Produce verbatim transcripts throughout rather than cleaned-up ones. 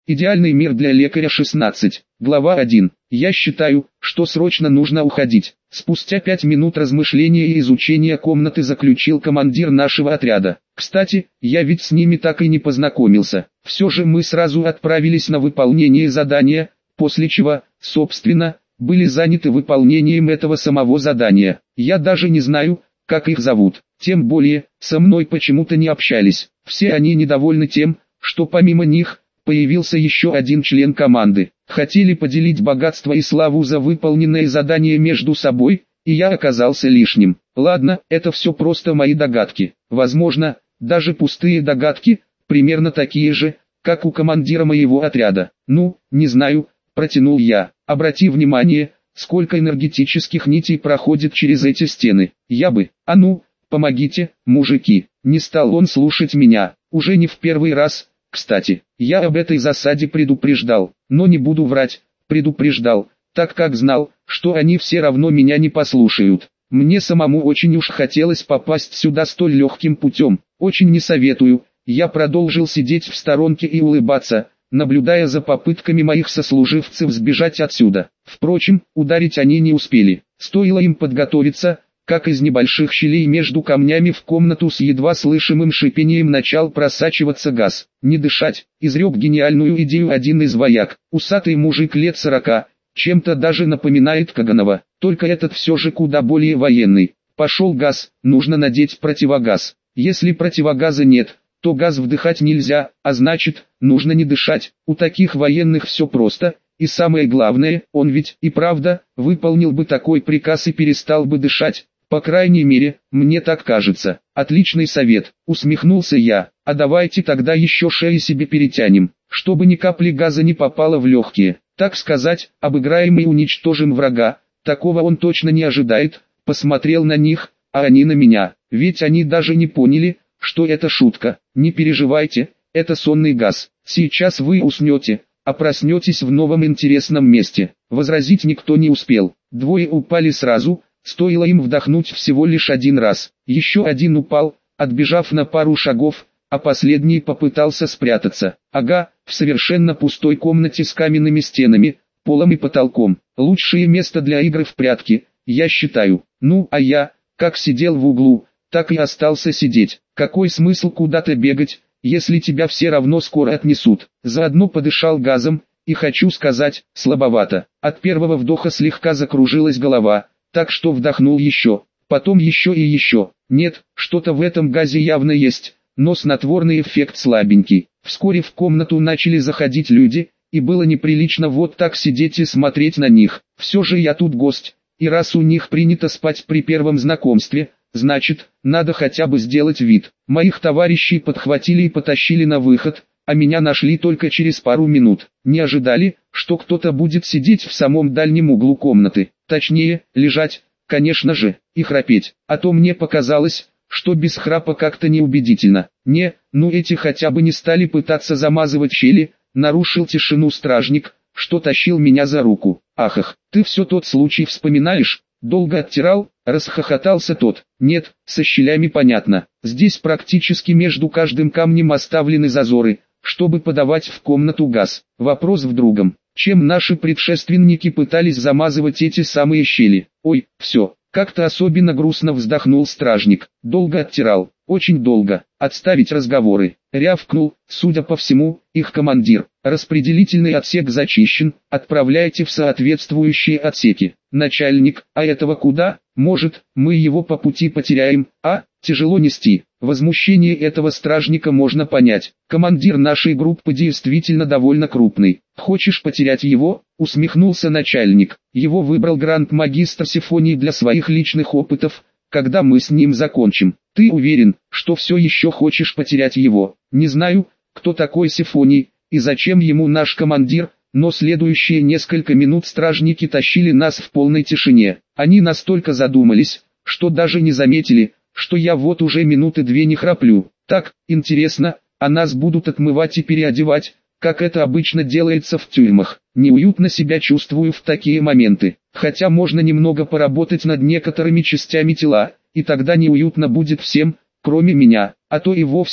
Идеальный мир для лекаря шестнадцать. Глава один. Я считаю, что срочно нужно уходить. Спустя пять минут размышления и изучения комнаты заключил командир нашего отряда. Кстати, я ведь с ними так и не познакомился. Все же мы сразу отправились на выполнение задания, после чего, собственно, были заняты выполнением этого самого задания. Я даже не знаю, как их зовут. Тем более, со мной почему-то не общались. Все они недовольны тем, что помимо них, появился еще один член команды. Хотели поделить богатство и славу за выполненное задание между собой, и я оказался лишним. Ладно, это все просто мои догадки. Возможно, даже пустые догадки, примерно такие же, как у командира моего отряда. Ну, не знаю, протянул я. Обрати внимание, сколько энергетических нитей проходит через эти стены. Я бы, а ну, помогите, мужики. Не стал он слушать меня, уже не в первый раз. Кстати, я об этой засаде предупреждал, но не буду врать, предупреждал, так как знал, что они все равно меня не послушают. Мне самому очень уж хотелось попасть сюда столь легким путем, очень не советую. Я продолжил сидеть в сторонке и улыбаться, наблюдая за попытками моих сослуживцев сбежать отсюда. Впрочем, ударить они не успели, стоило им подготовиться, как из небольших щелей между камнями в комнату с едва слышимым шипением начал просачиваться газ. «Не дышать», — изрек гениальную идею один из вояк, усатый мужик лет сорока, чем-то даже напоминает Каганова, только этот все же куда более военный. Пошел газ, нужно надеть противогаз. Если противогаза нет, то газ вдыхать нельзя, а значит, нужно не дышать. У таких военных все просто. И самое главное, он ведь и правда выполнил бы такой приказ и перестал бы дышать. По крайней мере, мне так кажется. Отличный совет, усмехнулся я. А давайте тогда еще шеи себе перетянем, чтобы ни капли газа не попало в легкие. Так сказать, обыграем и уничтожим врага. Такого он точно не ожидает. Посмотрел на них, а они на меня. Ведь они даже не поняли, что это шутка. Не переживайте, это сонный газ. Сейчас вы уснете, а проснетесь в новом интересном месте. Возразить никто не успел. Двое упали сразу. Стоило им вдохнуть всего лишь один раз. Еще один упал, отбежав на пару шагов, а последний попытался спрятаться. Ага, в совершенно пустой комнате с каменными стенами, полом и потолком. Лучшее место для игры в прятки, я считаю. Ну, а я, как сидел в углу, так и остался сидеть. Какой смысл куда-то бегать, если тебя все равно скоро отнесут? Заодно подышал газом, и хочу сказать, слабовато. От первого вдоха слегка закружилась голова. Так что вдохнул еще, потом еще и еще. Нет, что-то в этом газе явно есть, но снотворный эффект слабенький. Вскоре в комнату начали заходить люди, и было неприлично вот так сидеть и смотреть на них. Все же я тут гость, и раз у них принято спать при первом знакомстве, значит, надо хотя бы сделать вид. Моих товарищей подхватили и потащили на выход, а меня нашли только через пару минут. Не ожидали, что кто-то будет сидеть в самом дальнем углу комнаты. Точнее, лежать, конечно же, и храпеть. А то мне показалось, что без храпа как-то неубедительно. Не, ну эти хотя бы не стали пытаться замазывать щели, нарушил тишину стражник, что тащил меня за руку. Ахах, ты все тот случай вспоминаешь? Долго оттирал? Расхохотался тот. Нет, со щелями понятно. Здесь практически между каждым камнем оставлены зазоры, чтобы подавать в комнату газ. Вопрос в другом. Чем наши предшественники пытались замазывать эти самые щели? Ой, все, как-то особенно грустно вздохнул стражник. Долго оттирал, очень долго. Отставить разговоры. Рявкнул, судя по всему, их командир. Распределительный отсек зачищен, отправляйте в соответствующие отсеки. Начальник, а этого куда? Может, мы его по пути потеряем, а? Тяжело нести. Возмущение этого стражника можно понять. Командир нашей группы действительно довольно крупный. Хочешь потерять его? Усмехнулся начальник. Его выбрал гранд-магистр Сифоний для своих личных опытов, когда мы с ним закончим. Ты уверен, что все еще хочешь потерять его? Не знаю, кто такой Сифоний, и зачем ему наш командир, но следующие несколько минут стражники тащили нас в полной тишине. Они настолько задумались, что даже не заметили, что я вот уже минуты две не храплю. Так, интересно, а нас будут отмывать и переодевать, как это обычно делается в тюрьмах. Неуютно себя чувствую в такие моменты. Хотя можно немного поработать над некоторыми частями тела, и тогда неуютно будет всем, кроме меня, а то и вовсе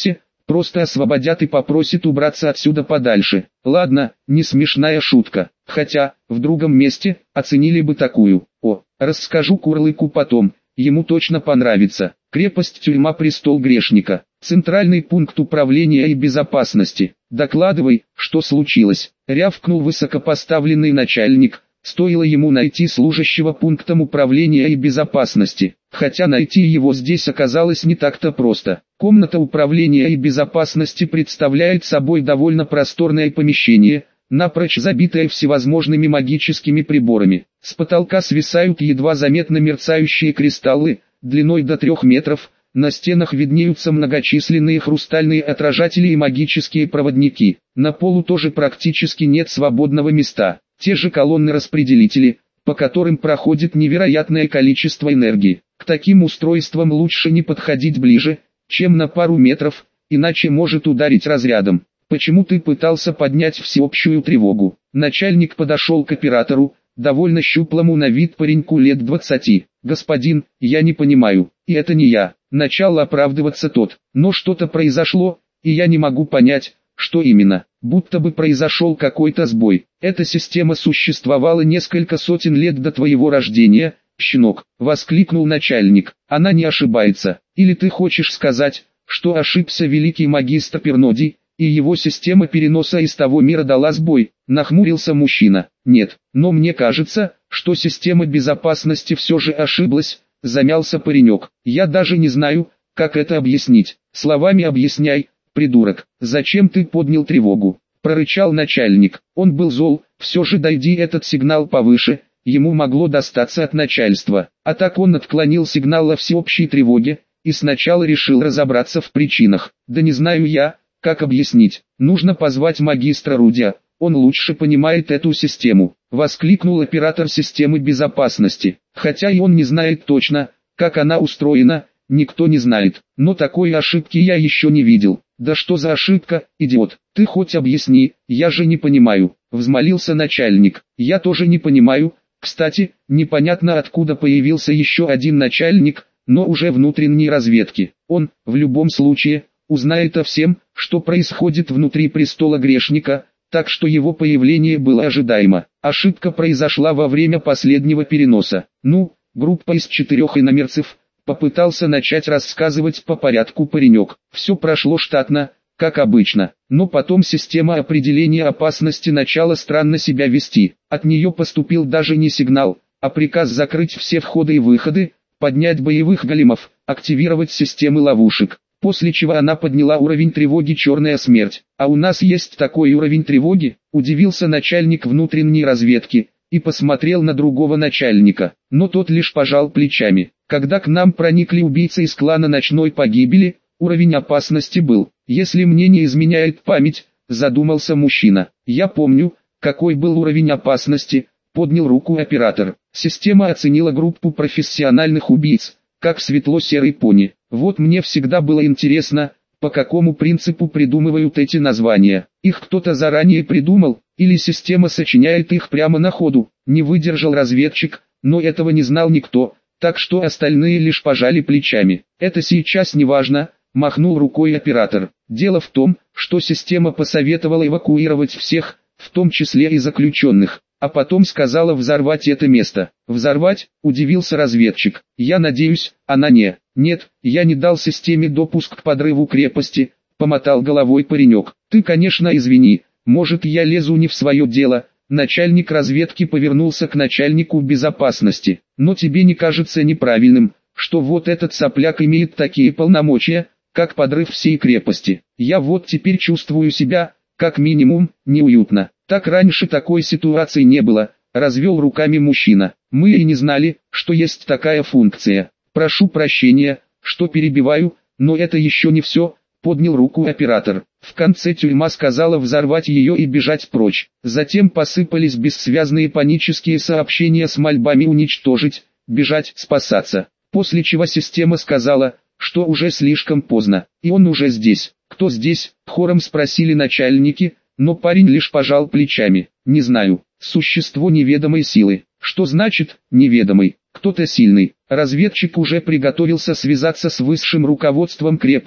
просто освободят и попросят убраться отсюда подальше. Ладно, не смешная шутка, хотя, в другом месте, оценили бы такую. О, расскажу Курлыку потом, ему точно понравится. Крепость-тюрьма «Престол грешника». Центральный пункт управления и безопасности. Докладывай, что случилось, рявкнул высокопоставленный начальник. Стоило ему найти служащего пунктом управления и безопасности, хотя найти его здесь оказалось не так-то просто. Комната управления и безопасности представляет собой довольно просторное помещение, напрочь забитое всевозможными магическими приборами. С потолка свисают едва заметно мерцающие кристаллы, длиной до трех метров, на стенах виднеются многочисленные хрустальные отражатели и магические проводники. На полу тоже практически нет свободного места. Те же колонны-распределители, по которым проходит невероятное количество энергии. К таким устройствам лучше не подходить ближе, чем на пару метров, иначе может ударить разрядом. Почему ты пытался поднять всеобщую тревогу? Начальник подошел к оператору, довольно щуплому на вид пареньку лет двадцати. Господин, я не понимаю, и это не я. Начал оправдываться тот, но что-то произошло, и я не могу понять, что именно. Будто бы произошел какой-то сбой. Эта система существовала несколько сотен лет до твоего рождения, щенок, воскликнул начальник. Она не ошибается. Или ты хочешь сказать, что ошибся великий магистр Пернодий, и его система переноса из того мира дала сбой? Нахмурился мужчина. Нет, но мне кажется, что система безопасности все же ошиблась, замялся паренек. Я даже не знаю, как это объяснить. Словами объясняй, придурок, зачем ты поднял тревогу? Прорычал начальник. Он был зол, все же дойди этот сигнал повыше, ему могло достаться от начальства. А так он отклонил сигнал о всеобщей тревоге, и сначала решил разобраться в причинах. Да не знаю я, как объяснить. Нужно позвать магистра Рудия, он лучше понимает эту систему. Воскликнул оператор системы безопасности. Хотя и он не знает точно, как она устроена, никто не знает. Но такой ошибки я еще не видел. Да что за ошибка, идиот, ты хоть объясни, я же не понимаю, взмолился начальник. Я тоже не понимаю, кстати, непонятно откуда появился еще один начальник, но уже внутренней разведки. Он, в любом случае, узнает о всем, что происходит внутри престола грешника, так что его появление было ожидаемо. Ошибка произошла во время последнего переноса. Ну, группа из четырех иномерцев, попытался начать рассказывать по порядку паренек. Все прошло штатно, как обычно, но потом система определения опасности начала странно себя вести. От нее поступил даже не сигнал, а приказ закрыть все входы и выходы, поднять боевых големов, активировать системы ловушек. После чего она подняла уровень тревоги «Черная смерть». А у нас есть такой уровень тревоги? Удивился начальник внутренней разведки и посмотрел на другого начальника, но тот лишь пожал плечами. Когда к нам проникли убийцы из клана Ночной Погибели, уровень опасности был, если мне не изменяет память, задумался мужчина. Я помню, какой был уровень опасности, поднял руку оператор. Система оценила группу профессиональных убийц, как светло-серый пони. Вот мне всегда было интересно, по какому принципу придумывают эти названия. Их кто-то заранее придумал, или система сочиняет их прямо на ходу. Не выдержал разведчик, но этого не знал никто, так что остальные лишь пожали плечами. Это сейчас не важно, махнул рукой оператор. Дело в том, что система посоветовала эвакуировать всех, в том числе и заключенных, а потом сказала взорвать это место. Взорвать? Удивился разведчик. Я надеюсь, она не... Нет, я не дал системе допуск к подрыву крепости, помотал головой паренек. Ты, конечно, извини, может я лезу не в свое дело. Начальник разведки повернулся к начальнику безопасности. Но тебе не кажется неправильным, что вот этот сопляк имеет такие полномочия, как подрыв всей крепости? Я вот теперь чувствую себя, как минимум, неуютно. Так раньше такой ситуации не было, развел руками мужчина. Мы и не знали, что есть такая функция. Прошу прощения, что перебиваю, но это еще не все, поднял руку оператор. В конце тюрьма сказала взорвать ее и бежать прочь. Затем посыпались бессвязные панические сообщения с мольбами уничтожить, бежать, спасаться. После чего система сказала, что уже слишком поздно, и он уже здесь. Кто здесь? Хором спросили начальники, но парень лишь пожал плечами. Не знаю, существо неведомой силы. Что значит «неведомый»? Кто-то сильный. Разведчик уже приготовился связаться с высшим руководством крепости,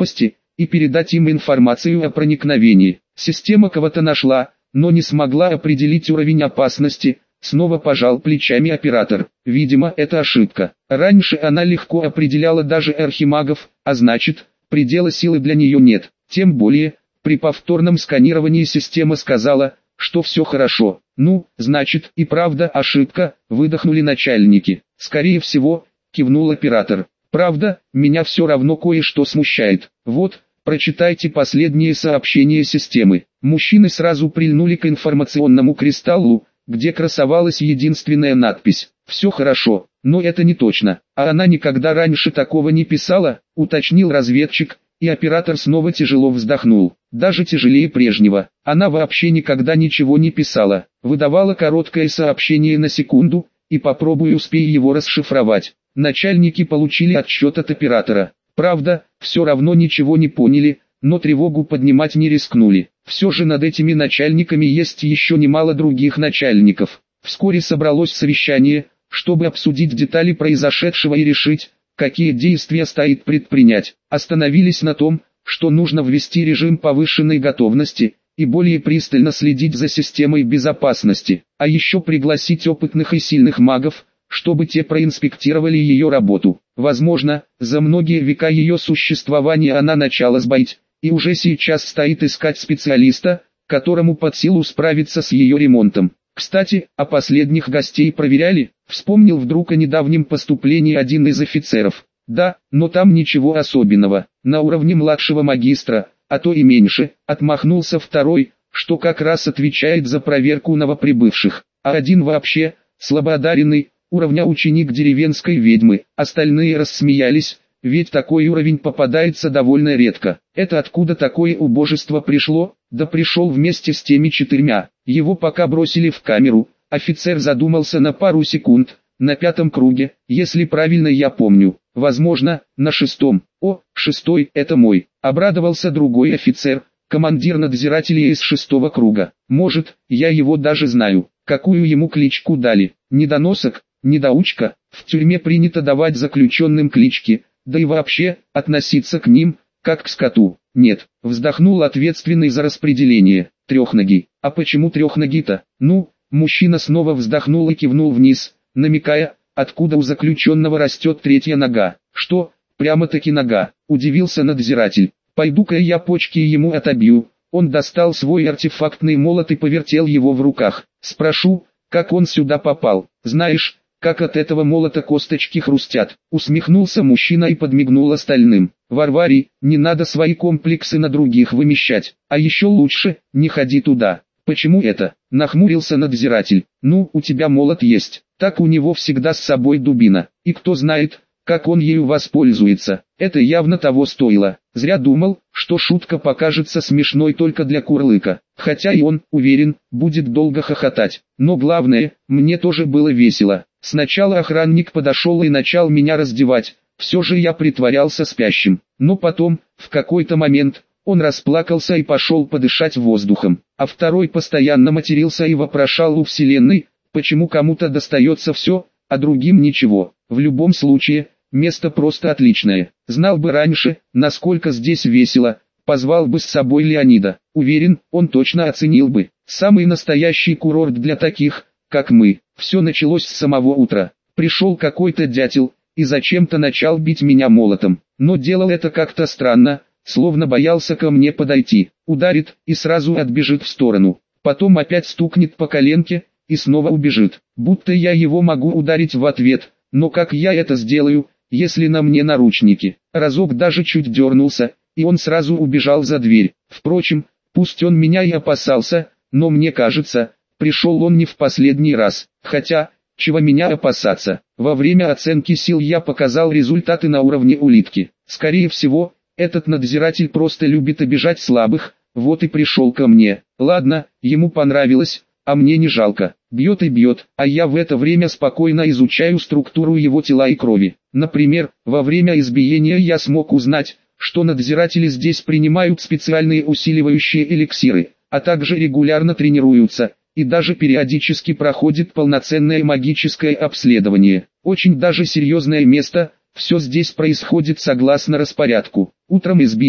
и передать им информацию о проникновении. Система кого-то нашла, но не смогла определить уровень опасности. Снова пожал плечами оператор. Видимо, это ошибка. Раньше она легко определяла даже архимагов, а значит, предела силы для нее нет. Тем более, при повторном сканировании система сказала, что все хорошо. Ну, значит, и правда ошибка, выдохнули начальники. Скорее всего, кивнул оператор. Правда, меня все равно кое-что смущает. Вот, прочитайте последние сообщения системы. Мужчины сразу прильнули к информационному кристаллу, где красовалась единственная надпись «Все хорошо», но это не точно. А она никогда раньше такого не писала, уточнил разведчик, и оператор снова тяжело вздохнул. Даже тяжелее прежнего. Она вообще никогда ничего не писала. Выдавала короткое сообщение на секунду, и попробуй успей его расшифровать. Начальники получили отчет от оператора. Правда, все равно ничего не поняли, но тревогу поднимать не рискнули. Все же над этими начальниками есть еще немало других начальников. Вскоре собралось совещание, чтобы обсудить детали произошедшего и решить, какие действия стоит предпринять. Остановились на том, что нужно ввести режим повышенной готовности и более пристально следить за системой безопасности, а еще пригласить опытных и сильных магов, чтобы те проинспектировали ее работу. Возможно, за многие века ее существования она начала сбоить, и уже сейчас стоит искать специалиста, которому под силу справиться с ее ремонтом. Кстати, а последних гостей проверяли? Вспомнил вдруг о недавнем поступлении один из офицеров. Да, но там ничего особенного, на уровне младшего магистра, а то и меньше, отмахнулся второй, что как раз отвечает за проверку новоприбывших, а один вообще, слабоодаренный, уровня ученик деревенской ведьмы. Остальные рассмеялись, ведь такой уровень попадается довольно редко. Это откуда такое убожество пришло? Да пришел вместе с теми четырьмя. Его пока бросили в камеру, офицер задумался на пару секунд, на пятом круге, если правильно я помню. Возможно, на шестом. О, шестой, это мой. Обрадовался другой офицер, командир надзирателей из шестого круга. Может, я его даже знаю. Какую ему кличку дали? Недоносок? Недоучка? В тюрьме принято давать заключенным клички, да и вообще, относиться к ним, как к скоту. Нет, вздохнул ответственный за распределение. Трехногий. А почему трехногий-то? Ну, мужчина снова вздохнул и кивнул вниз, намекая, откуда у заключенного растет третья нога. Что, прямо-таки нога? Удивился надзиратель. Пойду-ка я почки ему отобью. Он достал свой артефактный молот и повертел его в руках. Спрошу, как он сюда попал. Знаешь, как от этого молота косточки хрустят. Усмехнулся мужчина и подмигнул остальным. Варваре, не надо свои комплексы на других вымещать. А еще лучше, не ходи туда. Почему это? Нахмурился надзиратель. Ну, у тебя молот есть. Так у него всегда с собой дубина. И кто знает, как он ею воспользуется. Это явно того стоило. Зря думал, что шутка покажется смешной только для Курлыка. Хотя и он, уверен, будет долго хохотать. Но главное, мне тоже было весело. Сначала охранник подошел и начал меня раздевать. Все же я притворялся спящим. Но потом, в какой-то момент, он расплакался и пошел подышать воздухом. А второй постоянно матерился и вопрошал у вселенной, почему кому-то достается все, а другим ничего. В любом случае, место просто отличное. Знал бы раньше, насколько здесь весело, позвал бы с собой Леонида. Уверен, он точно оценил бы. Самый настоящий курорт для таких, как мы. Все началось с самого утра. Пришел какой-то дятел, и зачем-то начал бить меня молотом. Но делал это как-то странно, словно боялся ко мне подойти. Ударит, и сразу отбежит в сторону. Потом опять стукнет по коленке, и снова убежит. Будто я его могу ударить в ответ. Но как я это сделаю, если на мне наручники? Разок даже чуть дернулся, и он сразу убежал за дверь. Впрочем, пусть он меня и опасался, но мне кажется, пришел он не в последний раз. Хотя, чего меня опасаться? Во время оценки сил я показал результаты на уровне улитки. Скорее всего, этот надзиратель просто любит обижать слабых, вот и пришел ко мне. Ладно, ему понравилось, а мне не жалко. Бьет и бьет, а я в это время спокойно изучаю структуру его тела и крови. Например, во время избиения я смог узнать, что надзиратели здесь принимают специальные усиливающие эликсиры, а также регулярно тренируются, и даже периодически проходит полноценное магическое обследование. Очень даже серьезное место, все здесь происходит согласно распорядку. Утром избили,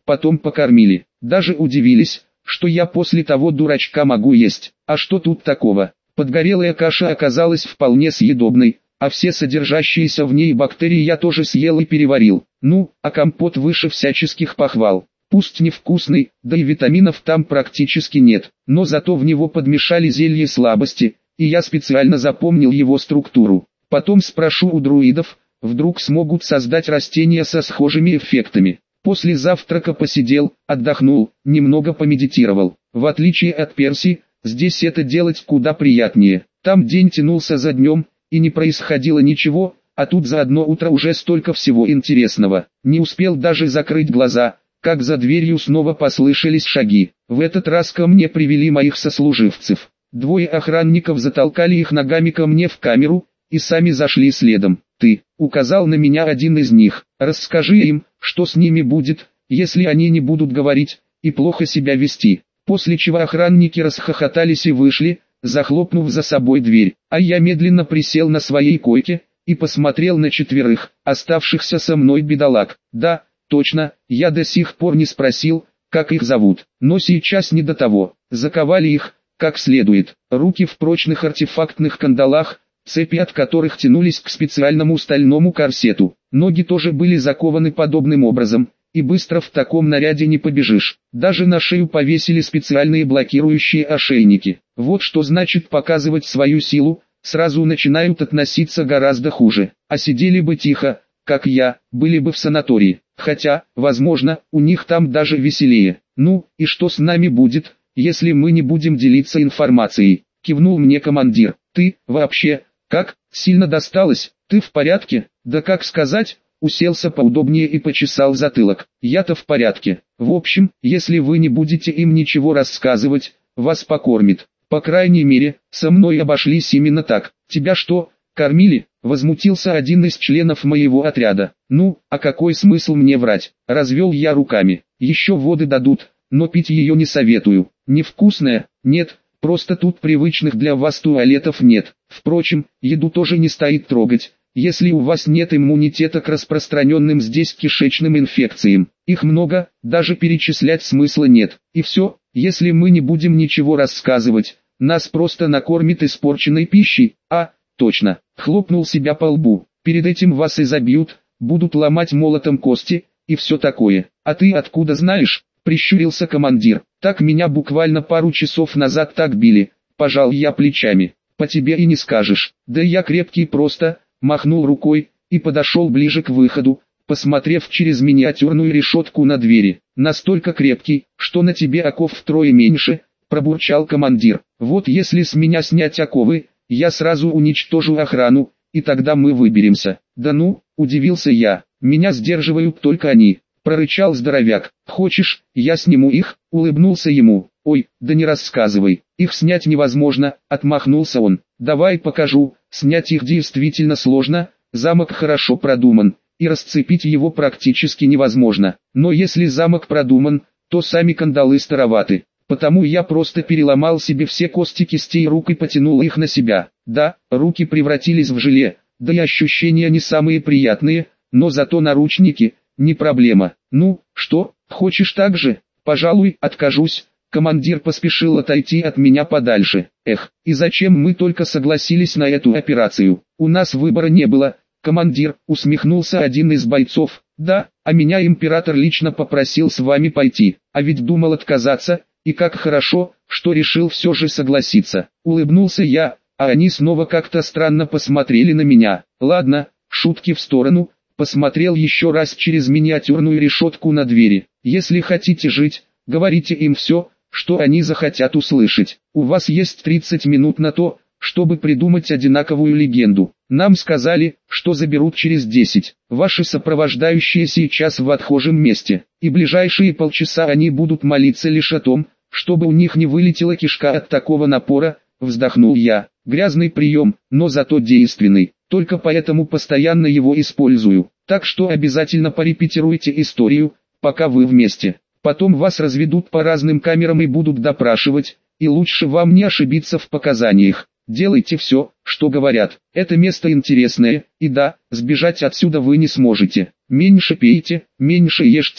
потом покормили. Даже удивились, что я после того дурачка могу есть. А что тут такого? Подгорелая каша оказалась вполне съедобной, а все содержащиеся в ней бактерии я тоже съел и переварил. Ну, а компот выше всяческих похвал. Пусть невкусный, да и витаминов там практически нет, но зато в него подмешали зелье слабости, и я специально запомнил его структуру. Потом спрошу у друидов, вдруг смогут создать растения со схожими эффектами. После завтрака посидел, отдохнул, немного помедитировал. В отличие от Перси, здесь это делать куда приятнее. Там день тянулся за днем, и не происходило ничего, а тут за одно утро уже столько всего интересного. Не успел даже закрыть глаза, как за дверью снова послышались шаги. В этот раз ко мне привели моих сослуживцев. Двое охранников затолкали их ногами ко мне в камеру, и сами зашли следом. «Ты», — указал на меня один из них, — «расскажи им, что с ними будет, если они не будут говорить и плохо себя вести». После чего охранники расхохотались и вышли, захлопнув за собой дверь, а я медленно присел на своей койке и посмотрел на четверых, оставшихся со мной бедолаг. Да, точно, я до сих пор не спросил, как их зовут, но сейчас не до того. Заковали их, как следует, руки в прочных артефактных кандалах, цепи от которых тянулись к специальному стальному корсету. Ноги тоже были закованы подобным образом, и быстро в таком наряде не побежишь. Даже на шею повесили специальные блокирующие ошейники. Вот что значит показывать свою силу, сразу начинают относиться гораздо хуже. А сидели бы тихо, как я, были бы в санатории. Хотя, возможно, у них там даже веселее. Ну, и что с нами будет, если мы не будем делиться информацией? Кивнул мне командир. Ты, вообще, как, сильно досталось? Ты в порядке? Да как сказать? Уселся поудобнее и почесал затылок. Я-то в порядке. В общем, если вы не будете им ничего рассказывать, вас покормит. По крайней мере, со мной обошлись именно так. Тебя что, кормили? Возмутился один из членов моего отряда. Ну, а какой смысл мне врать? Развел я руками. Еще воды дадут, но пить ее не советую. Невкусная? Нет, просто тут привычных для вас туалетов нет. Впрочем, еду тоже не стоит трогать, если у вас нет иммунитета к распространенным здесь кишечным инфекциям. Их много, даже перечислять смысла нет. И все, если мы не будем ничего рассказывать, нас просто накормит испорченной пищей. А, точно, хлопнул себя по лбу. Перед этим вас изобьют, будут ломать молотом кости, и все такое. А ты откуда знаешь? Прищурился командир. Так меня буквально пару часов назад так били. Пожал я плечами. По тебе и не скажешь. Да я крепкий просто. Махнул рукой и подошел ближе к выходу, посмотрев через миниатюрную решетку на двери. Настолько крепкий, что на тебе оков втрое меньше, пробурчал командир. Вот если с меня снять оковы, я сразу уничтожу охрану, и тогда мы выберемся. Да ну, удивился я, меня сдерживают только они. Прорычал здоровяк. Хочешь, я сниму их? Улыбнулся ему. Ой, да не рассказывай, их снять невозможно, отмахнулся он. Давай покажу, снять их действительно сложно, замок хорошо продуман, и расцепить его практически невозможно. Но если замок продуман, то сами кандалы староваты. Потому я просто переломал себе все кости кистей рук и потянул их на себя. Да, руки превратились в желе, да и ощущения не самые приятные, но зато наручники, не проблема. Ну, что, хочешь так же? Пожалуй, откажусь. Командир поспешил отойти от меня подальше. Эх, и зачем мы только согласились на эту операцию? У нас выбора не было. Командир, усмехнулся один из бойцов. Да, а меня император лично попросил с вами пойти. А ведь думал отказаться, и как хорошо, что решил все же согласиться. Улыбнулся я, а они снова как-то странно посмотрели на меня. Ладно, шутки в сторону. Посмотрел еще раз через миниатюрную решетку на двери. Если хотите жить, говорите им все, что они захотят услышать. У вас есть тридцать минут на то, чтобы придумать одинаковую легенду. Нам сказали, что заберут через десять. Ваши сопровождающие сейчас в отхожем месте, и ближайшие полчаса они будут молиться лишь о том, чтобы у них не вылетела кишка от такого напора, вздохнул я. Грязный прием, но зато действенный. Только поэтому постоянно его использую. Так что обязательно порепетируйте историю, пока вы вместе. Потом вас разведут по разным камерам и будут допрашивать, и лучше вам не ошибиться в показаниях. Делайте все, что говорят. Это место интересное, и да, сбежать отсюда вы не сможете. Меньше пейте, меньше ешьте,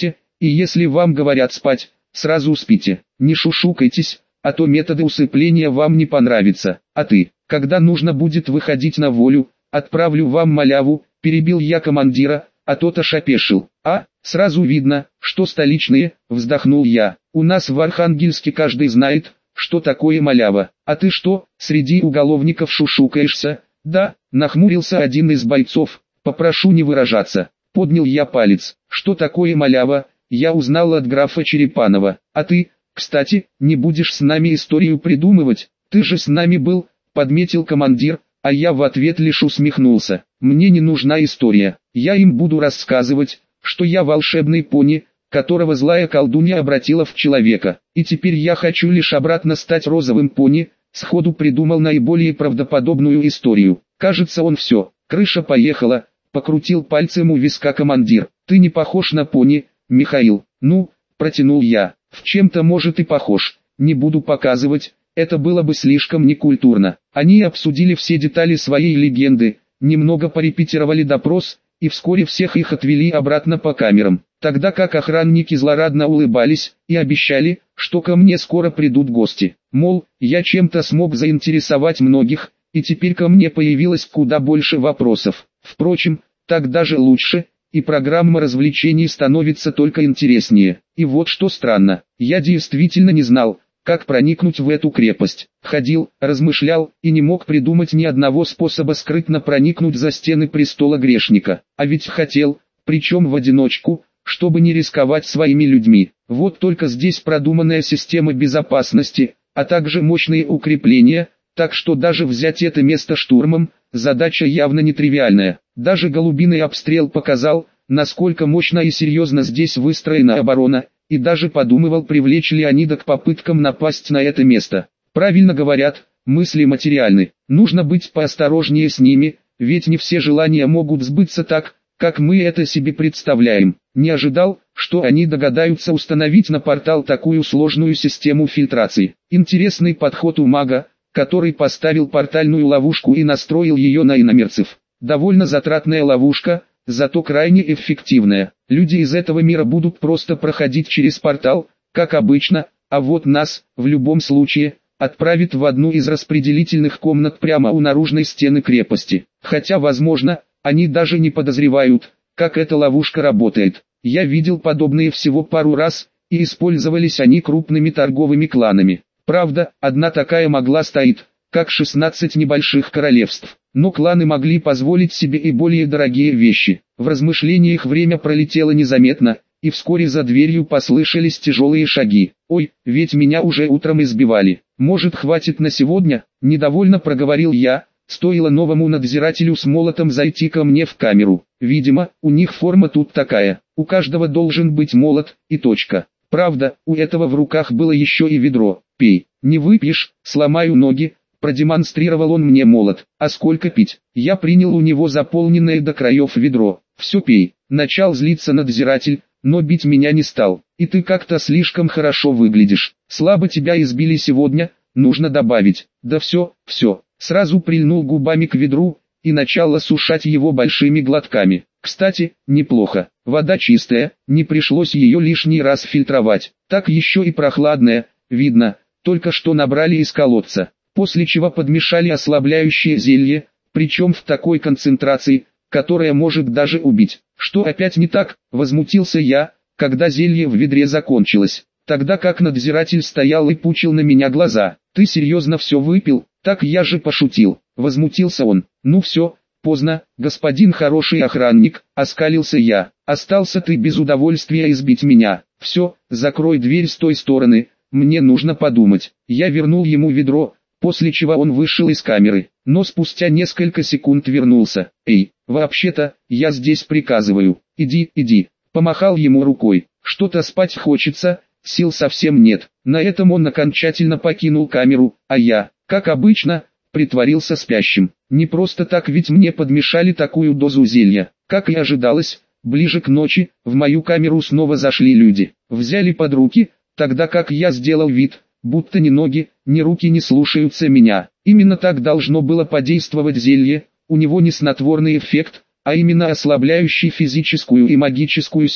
И если вам говорят спать, сразу спите, не шушукайтесь, а то методы усыпления вам не понравятся. А ты, когда нужно будет выходить на волю, отправлю вам маляву, перебил я командира, а тот аж опешил. А, сразу видно, что столичные, вздохнул я. У нас в Архангельске каждый знает, что такое малява. А ты что, среди уголовников шушукаешься? Да, нахмурился один из бойцов. Попрошу не выражаться. Поднял я палец. Что такое малява? Я узнал от графа Черепанова. А ты, кстати, не будешь с нами историю придумывать? Ты же с нами был, подметил командир, а я в ответ лишь усмехнулся. Мне не нужна история. Я им буду рассказывать, что я волшебный пони, которого злая колдунья обратила в человека. И теперь я хочу лишь обратно стать розовым пони. Сходу придумал наиболее правдоподобную историю. Кажется, он все. Крыша поехала. Покрутил пальцем у виска командир. Ты не похож на пони, Михаил. Ну, протянул я. В чем-то может и похож. Не буду показывать. Это было бы слишком некультурно. Они обсудили все детали своей легенды, немного порепетировали допрос, и вскоре всех их отвели обратно по камерам. Тогда как охранники злорадно улыбались и обещали, что ко мне скоро придут гости. Мол, я чем-то смог заинтересовать многих, и теперь ко мне появилось куда больше вопросов. Впрочем, так даже лучше, и программа развлечений становится только интереснее. И вот что странно, я действительно не знал, как проникнуть в эту крепость. Ходил, размышлял и не мог придумать ни одного способа скрытно проникнуть за стены престола грешника. А ведь хотел, причем в одиночку, чтобы не рисковать своими людьми. Вот только здесь продуманная система безопасности, а также мощные укрепления, так что даже взять это место штурмом, задача явно нетривиальная. Даже голубиный обстрел показал, насколько мощно и серьезно здесь выстроена оборона, и даже подумывал, привлечь Леонида к попыткам напасть на это место. Правильно говорят, мысли материальны, нужно быть поосторожнее с ними, ведь не все желания могут сбыться так, как мы это себе представляем. Не ожидал, что они догадаются установить на портал такую сложную систему фильтрации. Интересный подход у мага, который поставил портальную ловушку и настроил ее на иномерцев. Довольно затратная ловушка, зато крайне эффективная. Люди из этого мира будут просто проходить через портал, как обычно, а вот нас, в любом случае, отправит в одну из распределительных комнат прямо у наружной стены крепости. Хотя, возможно, они даже не подозревают, как эта ловушка работает. Я видел подобные всего пару раз, и использовались они крупными торговыми кланами. Правда, одна такая могла стоить, как шестнадцать небольших королевств. Но кланы могли позволить себе и более дорогие вещи. В размышлениях время пролетело незаметно, и вскоре за дверью послышались тяжелые шаги. «Ой, ведь меня уже утром избивали. Может, хватит на сегодня?» – недовольно проговорил я. Стоило новому надзирателю с молотом зайти ко мне в камеру. Видимо, у них форма тут такая. У каждого должен быть молот, и точка. Правда, у этого в руках было еще и ведро. «Пей, не выпьешь, сломаю ноги». Продемонстрировал он мне молот. А сколько пить? Я принял у него заполненное до краев ведро. Все пей. Начал злиться надзиратель, но бить меня не стал. И ты как-то слишком хорошо выглядишь. Слабо тебя избили сегодня, нужно добавить. Да все, все. Сразу прильнул губами к ведру и начал осушать его большими глотками. Кстати, неплохо. Вода чистая, не пришлось ее лишний раз фильтровать. Так еще и прохладная, видно, только что набрали из колодца. После чего подмешали ослабляющее зелье, причем в такой концентрации, которая может даже убить. Что опять не так, возмутился я, когда зелье в ведре закончилось, тогда как надзиратель стоял и пучил на меня глаза. Ты серьезно все выпил? Так я же пошутил, возмутился он. Ну все, поздно, господин хороший охранник, оскалился я. Остался ты без удовольствия избить меня. Все, закрой дверь с той стороны, мне нужно подумать. Я вернул ему ведро, после чего он вышел из камеры, но спустя несколько секунд вернулся. «Эй, вообще-то, я здесь приказываю, иди, иди», помахал ему рукой. «Что-то спать хочется, сил совсем нет». На этом он окончательно покинул камеру, а я, как обычно, притворился спящим. Не просто так, ведь мне подмешали такую дозу зелья. Как и ожидалось, ближе к ночи, в мою камеру снова зашли люди. Взяли под руки, тогда как я сделал вид, будто ни ноги, ни руки не слушаются меня. Именно так должно было подействовать зелье, у него не снотворный эффект, а именно ослабляющий физическую и магическую силу.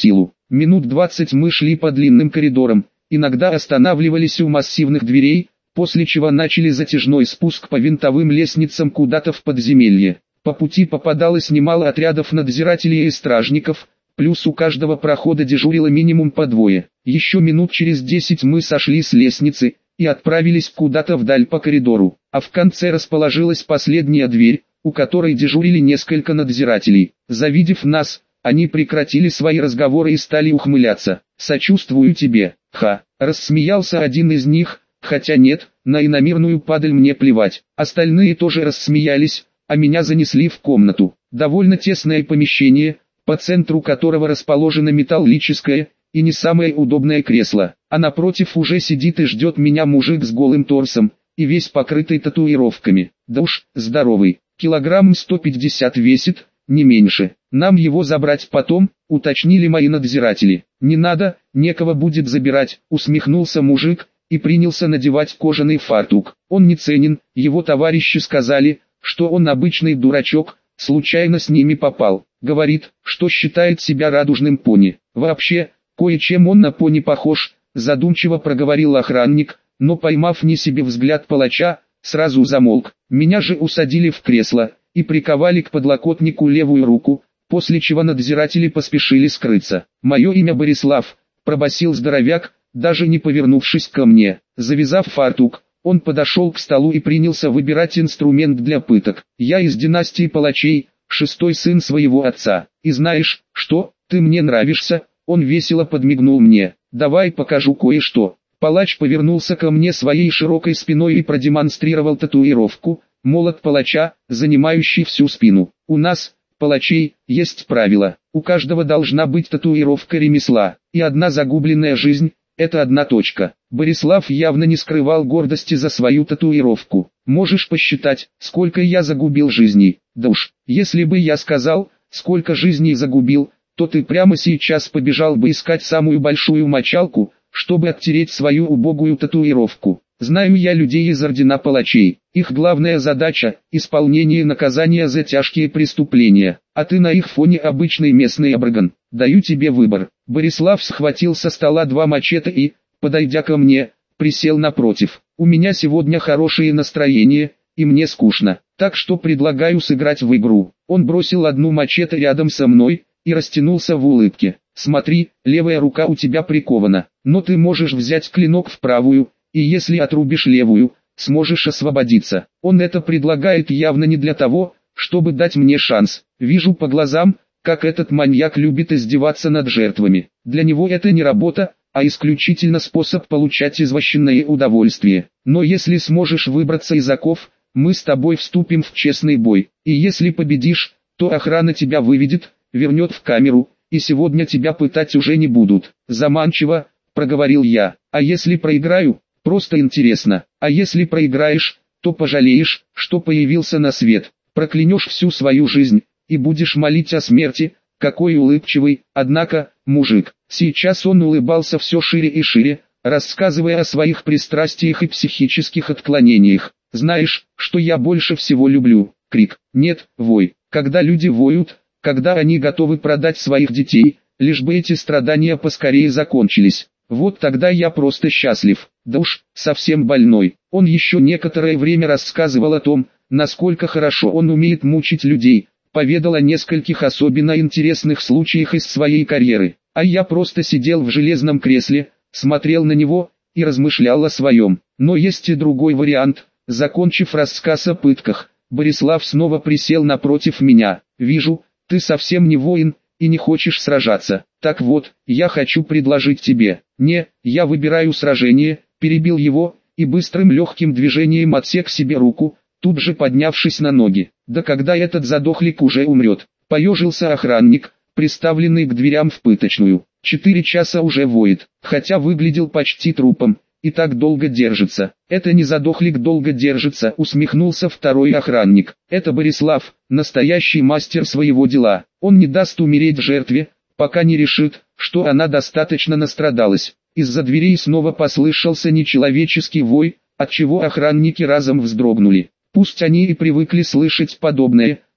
Минут двадцать мы шли по длинным коридорам, иногда останавливались у массивных дверей, после чего начали затяжной спуск по винтовым лестницам куда-то в подземелье. По пути попадалось немало отрядов надзирателей и стражников, плюс у каждого прохода дежурило минимум по двое. Еще минут через десять мы сошли с лестницы и отправились куда-то вдаль по коридору, а в конце расположилась последняя дверь, у которой дежурили несколько надзирателей. Завидев нас, они прекратили свои разговоры и стали ухмыляться. «Сочувствую тебе, ха!» – рассмеялся один из них, хотя нет, на иномирную падаль мне плевать. Остальные тоже рассмеялись, а меня занесли в комнату. Довольно тесное помещение, по центру которого расположено металлическое и не самое удобное кресло, а напротив уже сидит и ждет меня мужик с голым торсом и весь покрытый татуировками. Да уж, здоровый, килограмм сто пятьдесят весит, не меньше. Нам его забрать потом, уточнили мои надзиратели. Не надо, некого будет забирать, усмехнулся мужик и принялся надевать кожаный фартук. Он не ценен, его товарищи сказали, что он обычный дурачок, случайно с ними попал. Говорит, что считает себя радужным пони. Вообще, кое-чем он на пони похож, задумчиво проговорил охранник, но поймав не себе взгляд палача, сразу замолк. Меня же усадили в кресло и приковали к подлокотнику левую руку, после чего надзиратели поспешили скрыться. «Мое имя Борислав», – пробасил здоровяк, даже не повернувшись ко мне. Завязав фартук, он подошел к столу и принялся выбирать инструмент для пыток. «Я из династии палачей, шестой сын своего отца. И знаешь, что, ты мне нравишься?» Он весело подмигнул мне. «Давай покажу кое-что». Палач повернулся ко мне своей широкой спиной и продемонстрировал татуировку, молот палача, занимающий всю спину. «У нас, палачей, есть правило. У каждого должна быть татуировка ремесла, и одна загубленная жизнь – это одна точка». Борислав явно не скрывал гордости за свою татуировку. «Можешь посчитать, сколько я загубил жизней?» «Да уж, если бы я сказал, сколько жизней загубил, то ты прямо сейчас побежал бы искать самую большую мочалку, чтобы оттереть свою убогую татуировку. Знаю я людей из ордена палачей. Их главная задача – исполнение наказания за тяжкие преступления, а ты на их фоне обычный местный абраган. Даю тебе выбор». Борислав схватил со стола два мачете и, подойдя ко мне, присел напротив. «У меня сегодня хорошее настроение, и мне скучно, так что предлагаю сыграть в игру». Он бросил одну мачете рядом со мной и растянулся в улыбке. «Смотри, левая рука у тебя прикована, но ты можешь взять клинок в правую, и если отрубишь левую, сможешь освободиться». Он это предлагает явно не для того, чтобы дать мне шанс. Вижу по глазам, как этот маньяк любит издеваться над жертвами. Для него это не работа, а исключительно способ получать извращенное удовольствие. «Но если сможешь выбраться из оков, мы с тобой вступим в честный бой, и если победишь, то охрана тебя выведет, вернет в камеру, и сегодня тебя пытать уже не будут». «Заманчиво», — проговорил я. «А если проиграю? Просто интересно. А если проиграешь, то пожалеешь, что появился на свет, проклянешь всю свою жизнь, и будешь молить о смерти». Какой улыбчивый, однако, мужик. Сейчас он улыбался все шире и шире, рассказывая о своих пристрастиях и психических отклонениях. «Знаешь, что я больше всего люблю? Крик. Нет, вой. Когда люди воют, когда они готовы продать своих детей, лишь бы эти страдания поскорее закончились. Вот тогда я просто счастлив. Да уж, совсем больной». Он еще некоторое время рассказывал о том, насколько хорошо он умеет мучить людей, поведал о нескольких особенно интересных случаях из своей карьеры. А я просто сидел в железном кресле, смотрел на него и размышлял о своем. Но есть и другой вариант. Закончив рассказ о пытках, Борислав снова присел напротив меня. «Вижу, ты совсем не воин и не хочешь сражаться. Так вот, я хочу предложить тебе». «Не, я выбираю сражение», — перебил его, и быстрым легким движением отсек себе руку, тут же поднявшись на ноги. «Да когда этот задохлик уже умрет?» — поежился охранник, приставленный к дверям в пыточную. «Четыре часа уже воет, хотя выглядел почти трупом, и так долго держится». «Это не задохлик долго держится», — усмехнулся второй охранник. «Это Борислав, настоящий мастер своего дела. Он не даст умереть жертве, пока не решит, что она достаточно настрадалась». Из-за дверей снова послышался нечеловеческий вой, отчего охранники разом вздрогнули. Пусть они и привыкли слышать подобное,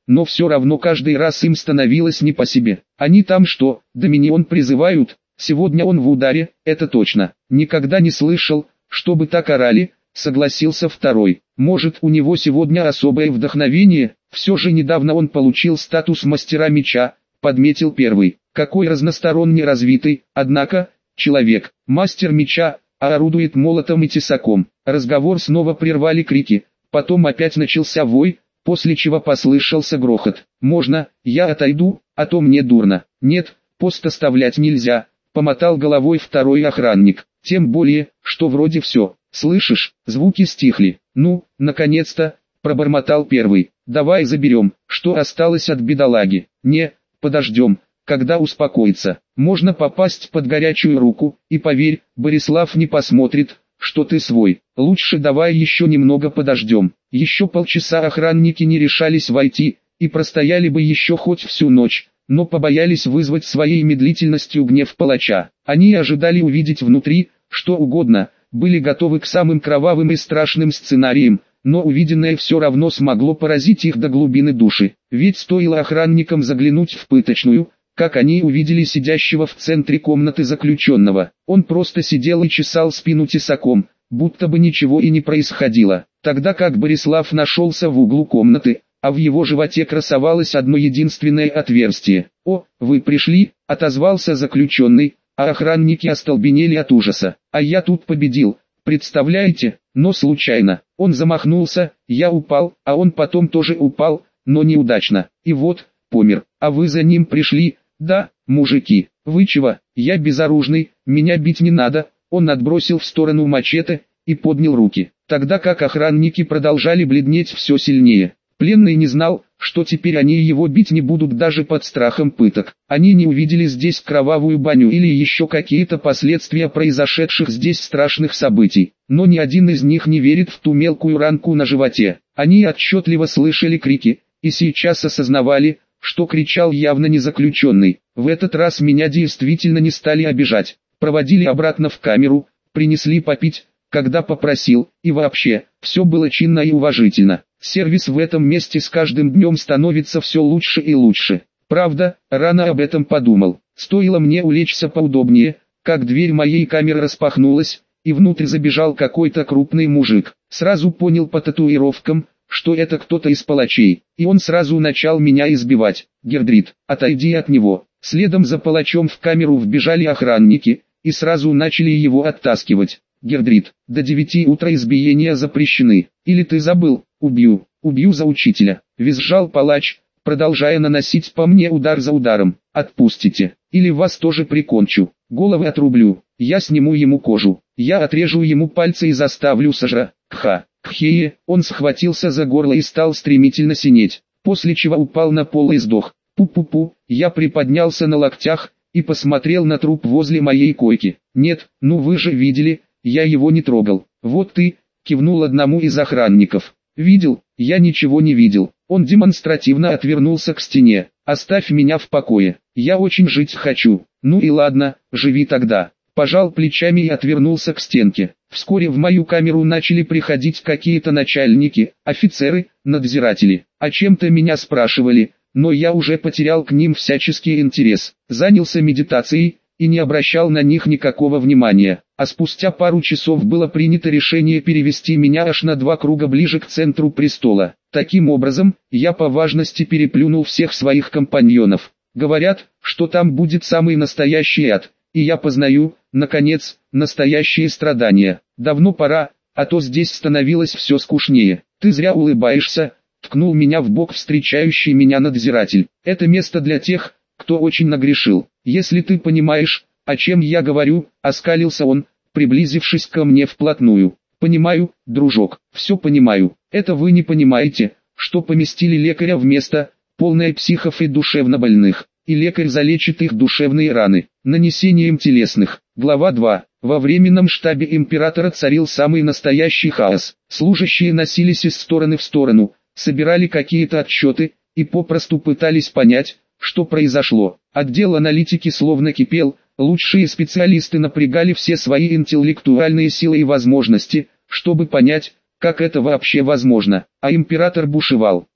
но все равно каждый раз им становилось не по себе. Они там что, Доминион призывают? Сегодня он в ударе, это точно. Никогда не слышал, чтобы так орали, согласился второй. Может, у него сегодня особое вдохновение? Все же недавно он получил статус мастера меча, подметил первый. Какой разносторонне развитый, однако, человек, мастер меча, а орудует молотом и тесаком. Разговор снова прервали крики, потом опять начался вой, после чего послышался грохот. «Можно, я отойду, а то мне дурно». «Нет, пост оставлять нельзя», — помотал головой второй охранник. «Тем более, что вроде все. Слышишь, звуки стихли». «Ну, наконец-то», — пробормотал первый. «Давай заберем, что осталось от бедолаги». «Не, подождем, когда успокоится. Можно попасть под горячую руку, и поверь, Борислав не посмотрит, что ты свой. Лучше давай еще немного подождем». Еще полчаса охранники не решались войти, и простояли бы еще хоть всю ночь, но побоялись вызвать своей медлительностью гнев палача. Они ожидали увидеть внутри, что угодно, были готовы к самым кровавым и страшным сценариям, но увиденное все равно смогло поразить их до глубины души. Ведь стоило охранникам заглянуть в пыточную, как они увидели сидящего в центре комнаты заключенного. Он просто сидел и чесал спину тесаком, будто бы ничего и не происходило. Тогда как Борислав нашелся в углу комнаты, а в его животе красовалось одно единственное отверстие. «О, вы пришли», — отозвался заключенный, а охранники остолбенели от ужаса. «А я тут победил, представляете, но случайно». Он замахнулся, я упал, а он потом тоже упал, но неудачно, и вот, помер. «А вы за ним пришли?» «Да, мужики, вы чего? Я безоружный, меня бить не надо». Он отбросил в сторону мачете и поднял руки, тогда как охранники продолжали бледнеть все сильнее. Пленный не знал, что теперь они его бить не будут даже под страхом пыток. Они не увидели здесь кровавую баню или еще какие-то последствия произошедших здесь страшных событий. Но ни один из них не верит в ту мелкую ранку на животе. Они отчетливо слышали крики, и сейчас осознавали, что кричал явно не заключенный. В этот раз меня действительно не стали обижать. Проводили обратно в камеру, принесли попить, когда попросил, и вообще, все было чинно и уважительно. Сервис в этом месте с каждым днем становится все лучше и лучше. Правда, рано об этом подумал. Стоило мне улечься поудобнее, как дверь моей камеры распахнулась, и внутрь забежал какой-то крупный мужик. Сразу понял по татуировкам, что это кто-то из палачей, и он сразу начал меня избивать. «Гердрит, отойди от него». Следом за палачом в камеру вбежали охранники, и сразу начали его оттаскивать. «Гердрит, до девяти утра избиения запрещены. Или ты забыл? Убью, убью за учителя», — визжал палач, продолжая наносить по мне удар за ударом. «Отпустите, или вас тоже прикончу, головы отрублю, я сниму ему кожу, я отрежу ему пальцы и заставлю сожра». Кха, кхее, он схватился за горло и стал стремительно синеть, после чего упал на пол и сдох. Пу-пу-пу, я приподнялся на локтях и посмотрел на труп возле моей койки. «Нет, ну вы же видели, я его не трогал». «Вот ты», — кивнул одному из охранников. «Видел? Я ничего не видел». Он демонстративно отвернулся к стене. «Оставь меня в покое, я очень жить хочу». «Ну и ладно, живи тогда». Пожал плечами и отвернулся к стенке. Вскоре в мою камеру начали приходить какие-то начальники, офицеры, надзиратели. О чем-то меня спрашивали, но я уже потерял к ним всяческий интерес. Занялся медитацией и не обращал на них никакого внимания. А спустя пару часов было принято решение перевести меня аж на два круга ближе к центру престола. Таким образом, я по важности переплюнул всех своих компаньонов. Говорят, что там будет самый настоящий ад, и я познаю, наконец, настоящие страдания. Давно пора, а то здесь становилось все скучнее. «Ты зря улыбаешься», — ткнул меня в бок встречающий меня надзиратель. «Это место для тех, кто очень нагрешил. Если ты понимаешь, о чем я говорю», — оскалился он, приблизившись ко мне вплотную. «Понимаю, дружок, все понимаю. Это вы не понимаете, что поместили лекаря в место, полное психов и душевнобольных, и лекарь залечит их душевные раны, нанесением телесных». Глава два. Во временном штабе императора царил самый настоящий хаос. Служащие носились из стороны в сторону, собирали какие-то отчеты, и попросту пытались понять, что произошло. Отдел аналитики словно кипел, лучшие специалисты напрягали все свои интеллектуальные силы и возможности, чтобы понять, как это вообще возможно. А император бушевал.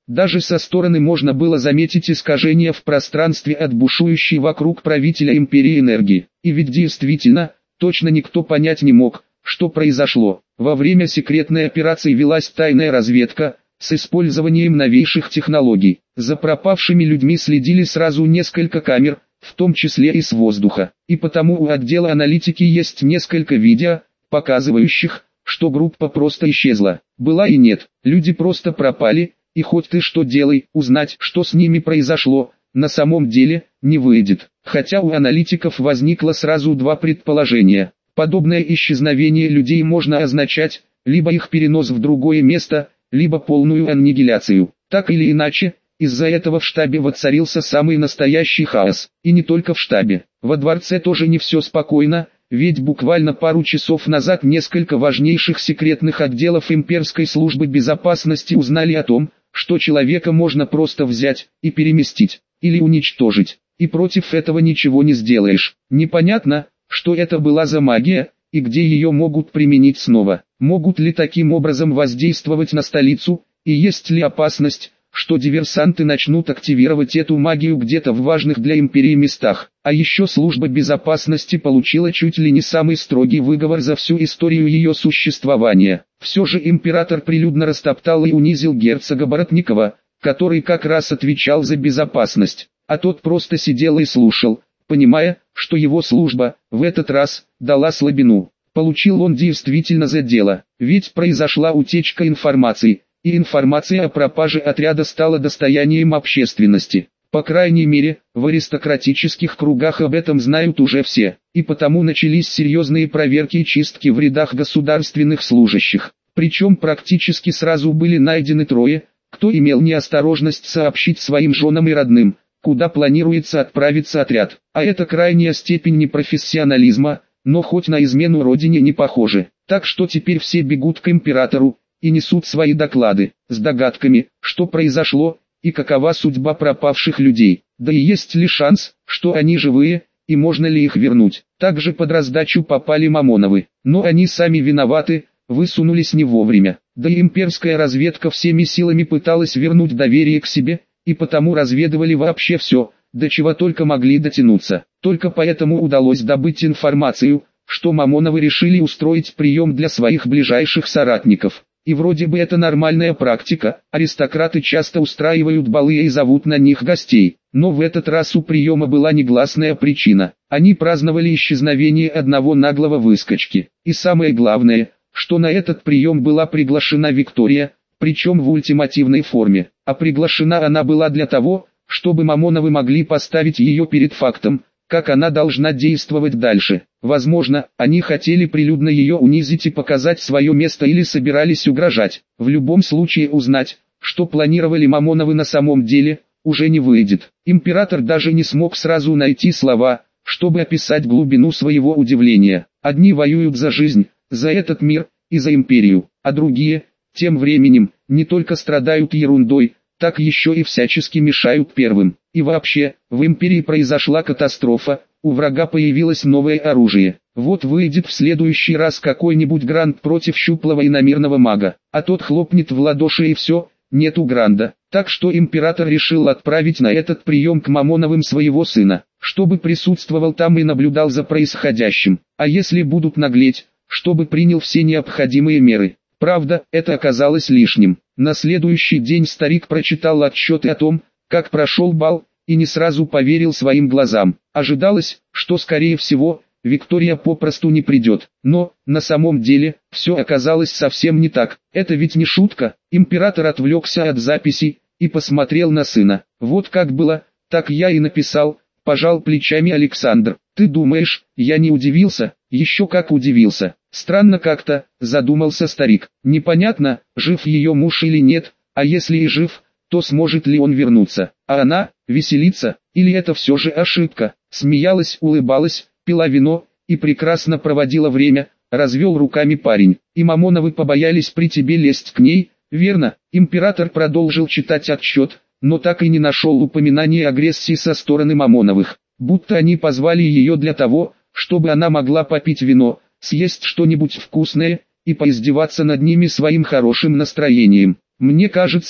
Даже со стороны можно было заметить искажение в пространстве от бушующей вокруг правителя империи энергии. И ведь действительно, точно никто понять не мог, что произошло. Во время секретной операции велась тайная разведка, с использованием новейших технологий. За пропавшими людьми следили сразу несколько камер, в том числе и с воздуха. И потому у отдела аналитики есть несколько видео, показывающих, что группа просто исчезла. Была и нет, люди просто пропали. И хоть ты что делай, узнать, что с ними произошло, на самом деле, не выйдет. Хотя у аналитиков возникло сразу два предположения. Подобное исчезновение людей можно означать, либо их перенос в другое место, либо полную аннигиляцию. Так или иначе, из-за этого в штабе воцарился самый настоящий хаос. И не только в штабе. Во дворце тоже не все спокойно, ведь буквально пару часов назад несколько важнейших секретных отделов имперской службы безопасности узнали о том, что человека можно просто взять и переместить, или уничтожить, и против этого ничего не сделаешь. Непонятно, что это была за магия, и где ее могут применить снова. Могут ли таким образом воздействовать на столицу, и есть ли опасность, что диверсанты начнут активировать эту магию где-то в важных для империи местах. А еще служба безопасности получила чуть ли не самый строгий выговор за всю историю ее существования. Все же император прилюдно растоптал и унизил герцога Боротникова, который как раз отвечал за безопасность, а тот просто сидел и слушал, понимая, что его служба, в этот раз, дала слабину. Получил он действительно за дело, ведь произошла утечка информации, и информация о пропаже отряда стала достоянием общественности. По крайней мере, в аристократических кругах об этом знают уже все, и потому начались серьезные проверки и чистки в рядах государственных служащих. Причем практически сразу были найдены трое, кто имел неосторожность сообщить своим женам и родным, куда планируется отправиться отряд. А это крайняя степень непрофессионализма, но хоть на измену родине не похоже. Так что теперь все бегут к императору и несут свои доклады, с догадками, что произошло, и какова судьба пропавших людей, да и есть ли шанс, что они живые, и можно ли их вернуть. Также под раздачу попали Мамоновы, но они сами виноваты, высунулись не вовремя, да и имперская разведка всеми силами пыталась вернуть доверие к себе, и потому разведывали вообще все, до чего только могли дотянуться. Только поэтому удалось добыть информацию, что Мамоновы решили устроить прием для своих ближайших соратников. И вроде бы это нормальная практика, аристократы часто устраивают балы и зовут на них гостей. Но в этот раз у приема была негласная причина. Они праздновали исчезновение одного наглого выскочки. И самое главное, что на этот прием была приглашена Виктория, причем в ультимативной форме. А приглашена она была для того, чтобы Мамоновы могли поставить ее перед фактом, как она должна действовать дальше. Возможно, они хотели прилюдно ее унизить и показать свое место или собирались угрожать. В любом случае узнать, что планировали Мамоновы на самом деле, уже не выйдет. Император даже не смог сразу найти слова, чтобы описать глубину своего удивления. Одни воюют за жизнь, за этот мир и за империю, а другие, тем временем, не только страдают ерундой, так еще и всячески мешают первым. И вообще, в империи произошла катастрофа, у врага появилось новое оружие. Вот выйдет в следующий раз какой-нибудь грант против щуплого иномирного мага, а тот хлопнет в ладоши и все, нету гранда. Так что император решил отправить на этот прием к Мамоновым своего сына, чтобы присутствовал там и наблюдал за происходящим. А если будут наглеть, чтобы принял все необходимые меры. Правда, это оказалось лишним. На следующий день старик прочитал отчеты о том, как прошел бал, и не сразу поверил своим глазам. Ожидалось, что скорее всего, Виктория попросту не придет. Но, на самом деле, все оказалось совсем не так. Это ведь не шутка. Император отвлекся от записей и посмотрел на сына. Вот как было, так я и написал, пожал плечами Александр. Ты думаешь, я не удивился? Еще как удивился. Странно как-то, задумался старик. Непонятно, жив ее муж или нет, а если и жив, то сможет ли он вернуться? А она, веселиться, или это все же ошибка? Смеялась, улыбалась, пила вино и прекрасно проводила время, развел руками парень. И Мамоновы побоялись при тебе лезть к ней, верно? Император продолжил читать отчет, но так и не нашел упоминания агрессии со стороны Мамоновых. Будто они позвали ее для того, чтобы она могла попить вино, съесть что-нибудь вкусное и поиздеваться над ними своим хорошим настроением. Мне кажется, что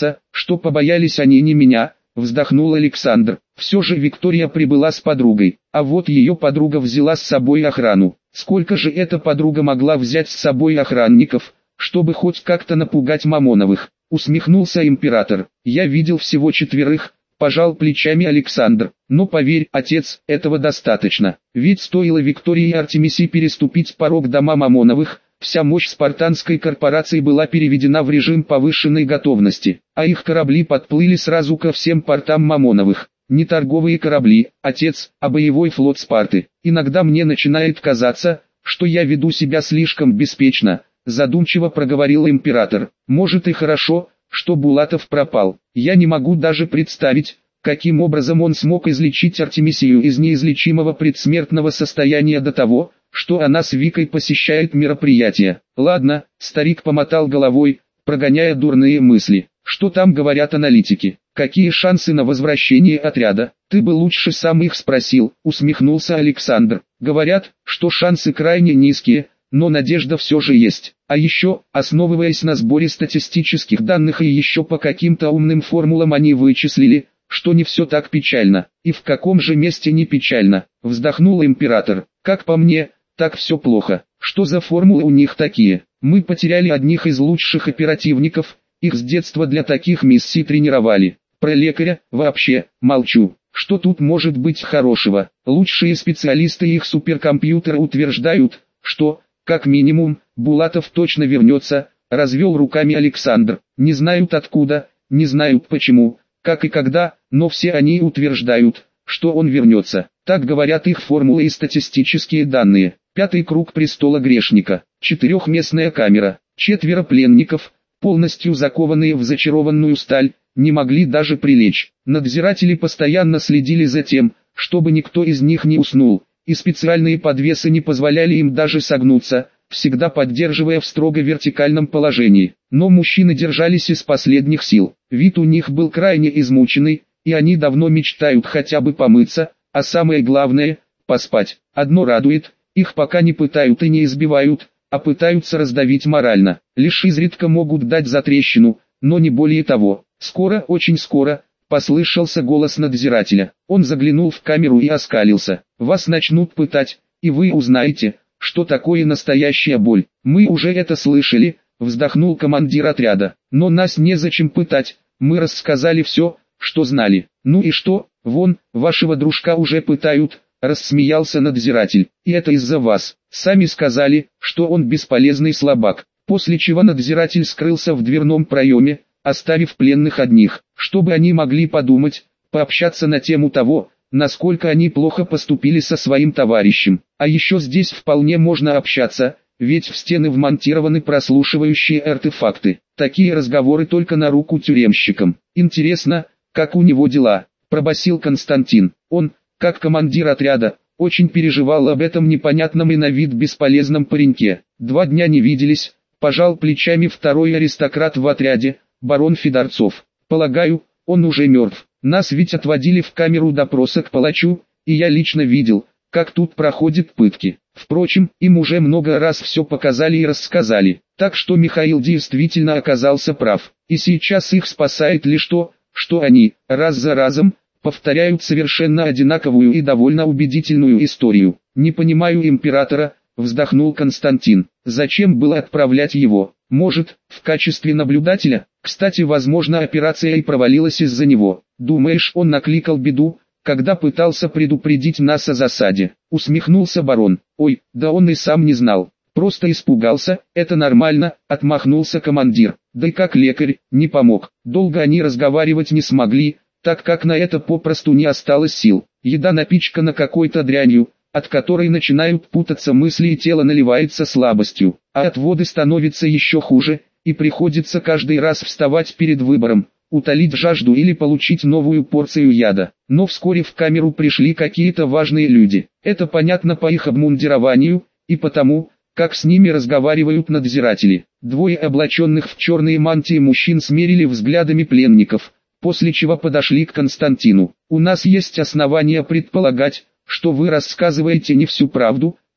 что побоялись они не меня, вздохнул Александр. Все же Виктория прибыла с подругой, а вот ее подруга взяла с собой охрану. Сколько же эта подруга могла взять с собой охранников, чтобы хоть как-то напугать Мамоновых? Усмехнулся император. Я видел всего четверых, пожал плечами Александр. Но поверь, отец, этого достаточно. Ведь стоило Виктории и Артемисе переступить порог дома Мамоновых, вся мощь спартанской корпорации была переведена в режим повышенной готовности, а их корабли подплыли сразу ко всем портам Мамоновых. Не торговые корабли, отец, а боевой флот Спарты. Иногда мне начинает казаться, что я веду себя слишком беспечно, задумчиво проговорил император. Может и хорошо, что Булатов пропал. Я не могу даже представить, каким образом он смог излечить Артемисию из неизлечимого предсмертного состояния до того, что она с Викой посещает мероприятия. Ладно, старик помотал головой, прогоняя дурные мысли. Что там говорят аналитики? Какие шансы на возвращение отряда? Ты бы лучше сам их спросил, усмехнулся Александр. Говорят, что шансы крайне низкие, но надежда все же есть. А еще, основываясь на сборе статистических данных и еще по каким-то умным формулам они вычислили, что не все так печально. И в каком же месте не печально? Вздохнул император. Как по мне, так все плохо. Что за формулы у них такие? Мы потеряли одних из лучших оперативников, их с детства для таких миссий тренировали. Про лекаря, вообще, молчу. Что тут может быть хорошего? Лучшие специалисты и их суперкомпьютеры утверждают, что, как минимум, Булатов точно вернется, развел руками Александр. Не знают откуда, не знают почему, как и когда, но все они утверждают, что он вернется. Так говорят их формулы и статистические данные. Пятый круг престола грешника, четырехместная камера, четверо пленников, полностью закованные в зачарованную сталь, не могли даже прилечь. Надзиратели постоянно следили за тем, чтобы никто из них не уснул, и специальные подвесы не позволяли им даже согнуться, всегда поддерживая в строго вертикальном положении. Но мужчины держались из последних сил. Вид у них был крайне измученный, и они давно мечтают хотя бы помыться, а самое главное – поспать. Одно радует, их пока не пытают и не избивают, а пытаются раздавить морально. Лишь изредка могут дать затрещину, но не более того. Скоро, очень скоро, послышался голос надзирателя. Он заглянул в камеру и оскалился. Вас начнут пытать, и вы узнаете, что такое настоящая боль. Мы уже это слышали, вздохнул командир отряда. Но нас незачем пытать, мы рассказали все, что знали. Ну и что, вон, вашего дружка уже пытают, рассмеялся надзиратель. И это из-за вас. Сами сказали, что он бесполезный слабак. После чего надзиратель скрылся в дверном проеме, оставив пленных одних, чтобы они могли подумать, пообщаться на тему того, насколько они плохо поступили со своим товарищем. А еще здесь вполне можно общаться, ведь в стены вмонтированы прослушивающие артефакты. Такие разговоры только на руку тюремщикам. Интересно, как у него дела, пробасил Константин. Он, как командир отряда, очень переживал об этом непонятном и на вид бесполезном пареньке. Два дня не виделись, пожал плечами второй аристократ в отряде, барон Федорцов. Полагаю, он уже мертв. Нас ведь отводили в камеру допроса к палачу, и я лично видел, как тут проходят пытки. Впрочем, им уже много раз все показали и рассказали. Так что Михаил действительно оказался прав. И сейчас их спасает лишь то, что они, раз за разом, повторяют совершенно одинаковую и довольно убедительную историю. Не понимаю императора, вздохнул Константин. Зачем было отправлять его? Может, в качестве наблюдателя? Кстати, возможно, операция и провалилась из-за него. Думаешь, он накликал беду, когда пытался предупредить нас о засаде? Усмехнулся барон. Ой, да он и сам не знал. Просто испугался, это нормально, отмахнулся командир. Да и как лекарь, не помог. Долго они разговаривать не смогли, так как на это попросту не осталось сил. Еда напичкана какой-то дрянью, от которой начинают путаться мысли и тело наливается слабостью, а от воды становится еще хуже, и приходится каждый раз вставать перед выбором, утолить жажду или получить новую порцию яда. Но вскоре в камеру пришли какие-то важные люди. Это понятно по их обмундированию, и потому, как с ними разговаривают надзиратели. Двое облаченных в черные мантии мужчин смерили взглядами пленников, после чего подошли к Константину. «У нас есть основания предполагать, что вы рассказываете не всю правду»,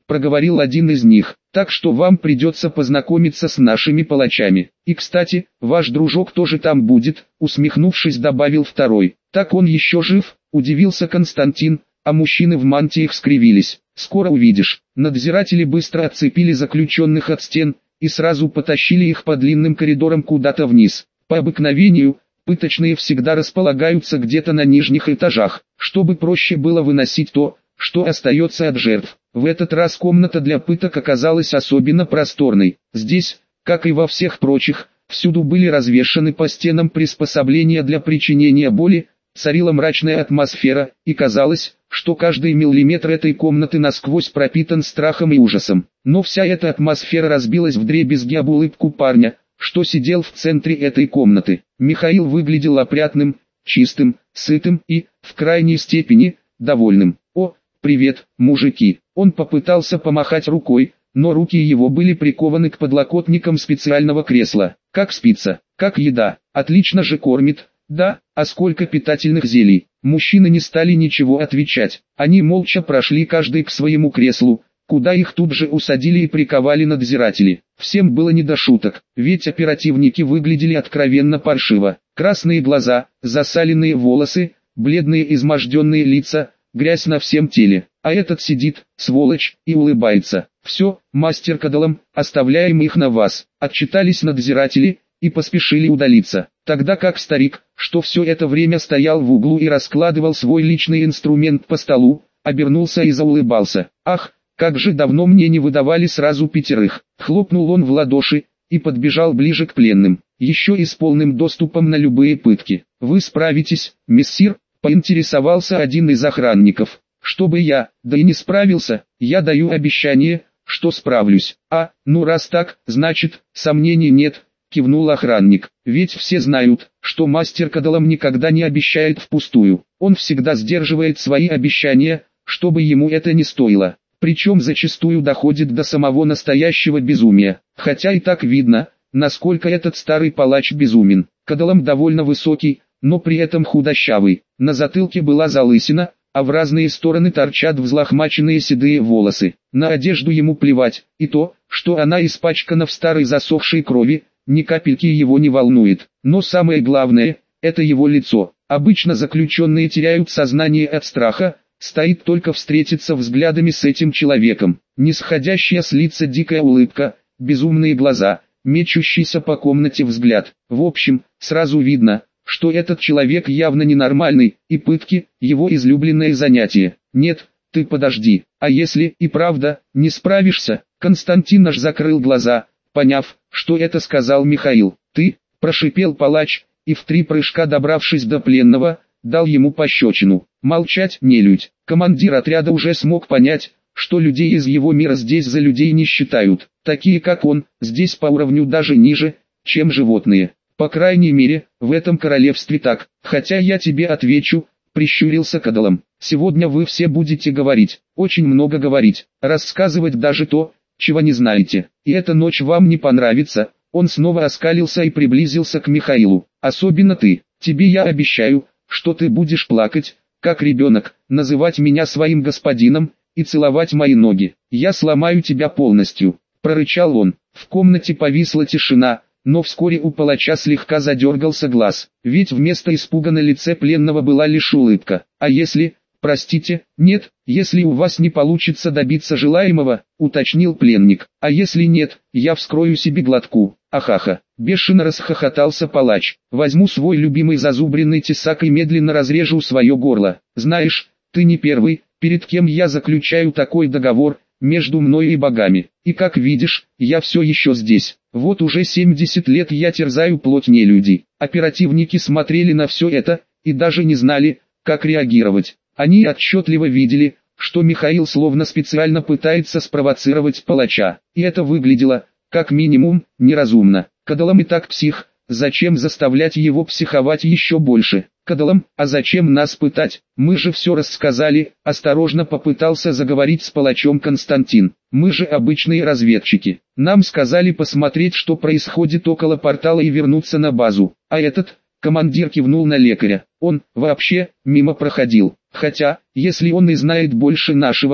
проговорил один из них, так что вам придется познакомиться с нашими палачами. И кстати, ваш дружок тоже там будет, усмехнувшись, добавил второй. Так он еще жив, удивился Константин, а мужчины в мантиях скривились. Скоро увидишь. Надзиратели быстро отцепили заключенных от стен и сразу потащили их по длинным коридорам куда-то вниз. По обыкновению, пыточные всегда располагаются где-то на нижних этажах, чтобы проще было выносить то, что остается от жертв. В этот раз комната для пыток оказалась особенно просторной. Здесь, как и во всех прочих, всюду были развешаны по стенам приспособления для причинения боли, царила мрачная атмосфера, и казалось, что каждый миллиметр этой комнаты насквозь пропитан страхом и ужасом. Но вся эта атмосфера разбилась вдребезги об улыбку парня, что сидел в центре этой комнаты. Михаил выглядел опрятным, чистым, сытым и, в крайней степени, довольным. «О, привет, мужики!» Он попытался помахать рукой, но руки его были прикованы к подлокотникам специального кресла. «Как спится? Как еда? Отлично же кормит. Да, а сколько питательных зелий?» Мужчины не стали ничего отвечать. Они молча прошли каждый к своему креслу, куда их тут же усадили и приковали надзиратели. Всем было не до шуток, ведь оперативники выглядели откровенно паршиво. Красные глаза, засаленные волосы, бледные изможденные лица, грязь на всем теле. А этот сидит, сволочь, и улыбается. «Все, мастер Кадалам, оставляем их на вас», — отчитались надзиратели и поспешили удалиться. Тогда как старик, что все это время стоял в углу и раскладывал свой личный инструмент по столу, обернулся и заулыбался. «Ах, как же давно мне не выдавали сразу пятерых!» Хлопнул он в ладоши и подбежал ближе к пленным, еще и с полным доступом на любые пытки. «Вы справитесь, мессир?» — поинтересовался один из охранников. «Чтобы я, да и не справился, я даю обещание, что справлюсь». «А, ну раз так, значит, сомнений нет», — кивнул охранник. «Ведь все знают, что мастер Кадалам никогда не обещает впустую. Он всегда сдерживает свои обещания, чтобы ему это не стоило. Причем зачастую доходит до самого настоящего безумия. Хотя и так видно, насколько этот старый палач безумен. Кадалам довольно высокий, но при этом худощавый. На затылке была залысина, а в разные стороны торчат взлохмаченные седые волосы. На одежду ему плевать, и то, что она испачкана в старой засохшей крови, ни капельки его не волнует. Но самое главное, это его лицо. Обычно заключенные теряют сознание от страха, стоит только встретиться взглядами с этим человеком. Нисходящая с лица дикая улыбка, безумные глаза, мечущийся по комнате взгляд. В общем, сразу видно, что этот человек явно ненормальный, и пытки – его излюбленное занятие. «Нет, ты подожди, а если и правда не справишься?» Константин аж закрыл глаза, поняв, что это сказал Михаил. «Ты», – прошипел палач, и в три прыжка добравшись до пленного, дал ему пощечину. «Молчать, нелюдь!» Командир отряда уже смог понять, что людей из его мира здесь за людей не считают. Такие как он, здесь по уровню даже ниже, чем животные. По крайней мере, в этом королевстве так. Хотя я тебе отвечу, прищурился Кадалам. Сегодня вы все будете говорить, очень много говорить, рассказывать даже то, чего не знаете. И эта ночь вам не понравится. Он снова оскалился и приблизился к Михаилу. Особенно ты. Тебе я обещаю, что ты будешь плакать, как ребенок, называть меня своим господином и целовать мои ноги. Я сломаю тебя полностью, прорычал он. В комнате повисла тишина, но вскоре у палача слегка задергался глаз, ведь вместо испуга на лице пленного была лишь улыбка. «А если, простите, нет, если у вас не получится добиться желаемого», уточнил пленник. «А если нет, я вскрою себе глотку». «Ахаха!» — бешено расхохотался палач. «Возьму свой любимый зазубренный тесак и медленно разрежу свое горло. Знаешь, ты не первый, перед кем я заключаю такой договор, между мной и богами. И как видишь, я все еще здесь. Вот уже семьдесят лет я терзаю плоть нелюдей». Оперативники смотрели на все это, и даже не знали, как реагировать. Они отчетливо видели, что Михаил словно специально пытается спровоцировать палача. И это выглядело, как минимум, неразумно. Кадалам и так псих, зачем заставлять его психовать еще больше? «Кадалам, а зачем нас пытать? Мы же все рассказали», — осторожно попытался заговорить с палачом Константин. «Мы же обычные разведчики. Нам сказали посмотреть, что происходит около портала и вернуться на базу. А этот...» — командир кивнул на лекаря. «Он, вообще, мимо проходил. Хотя, если он и знает больше нашего,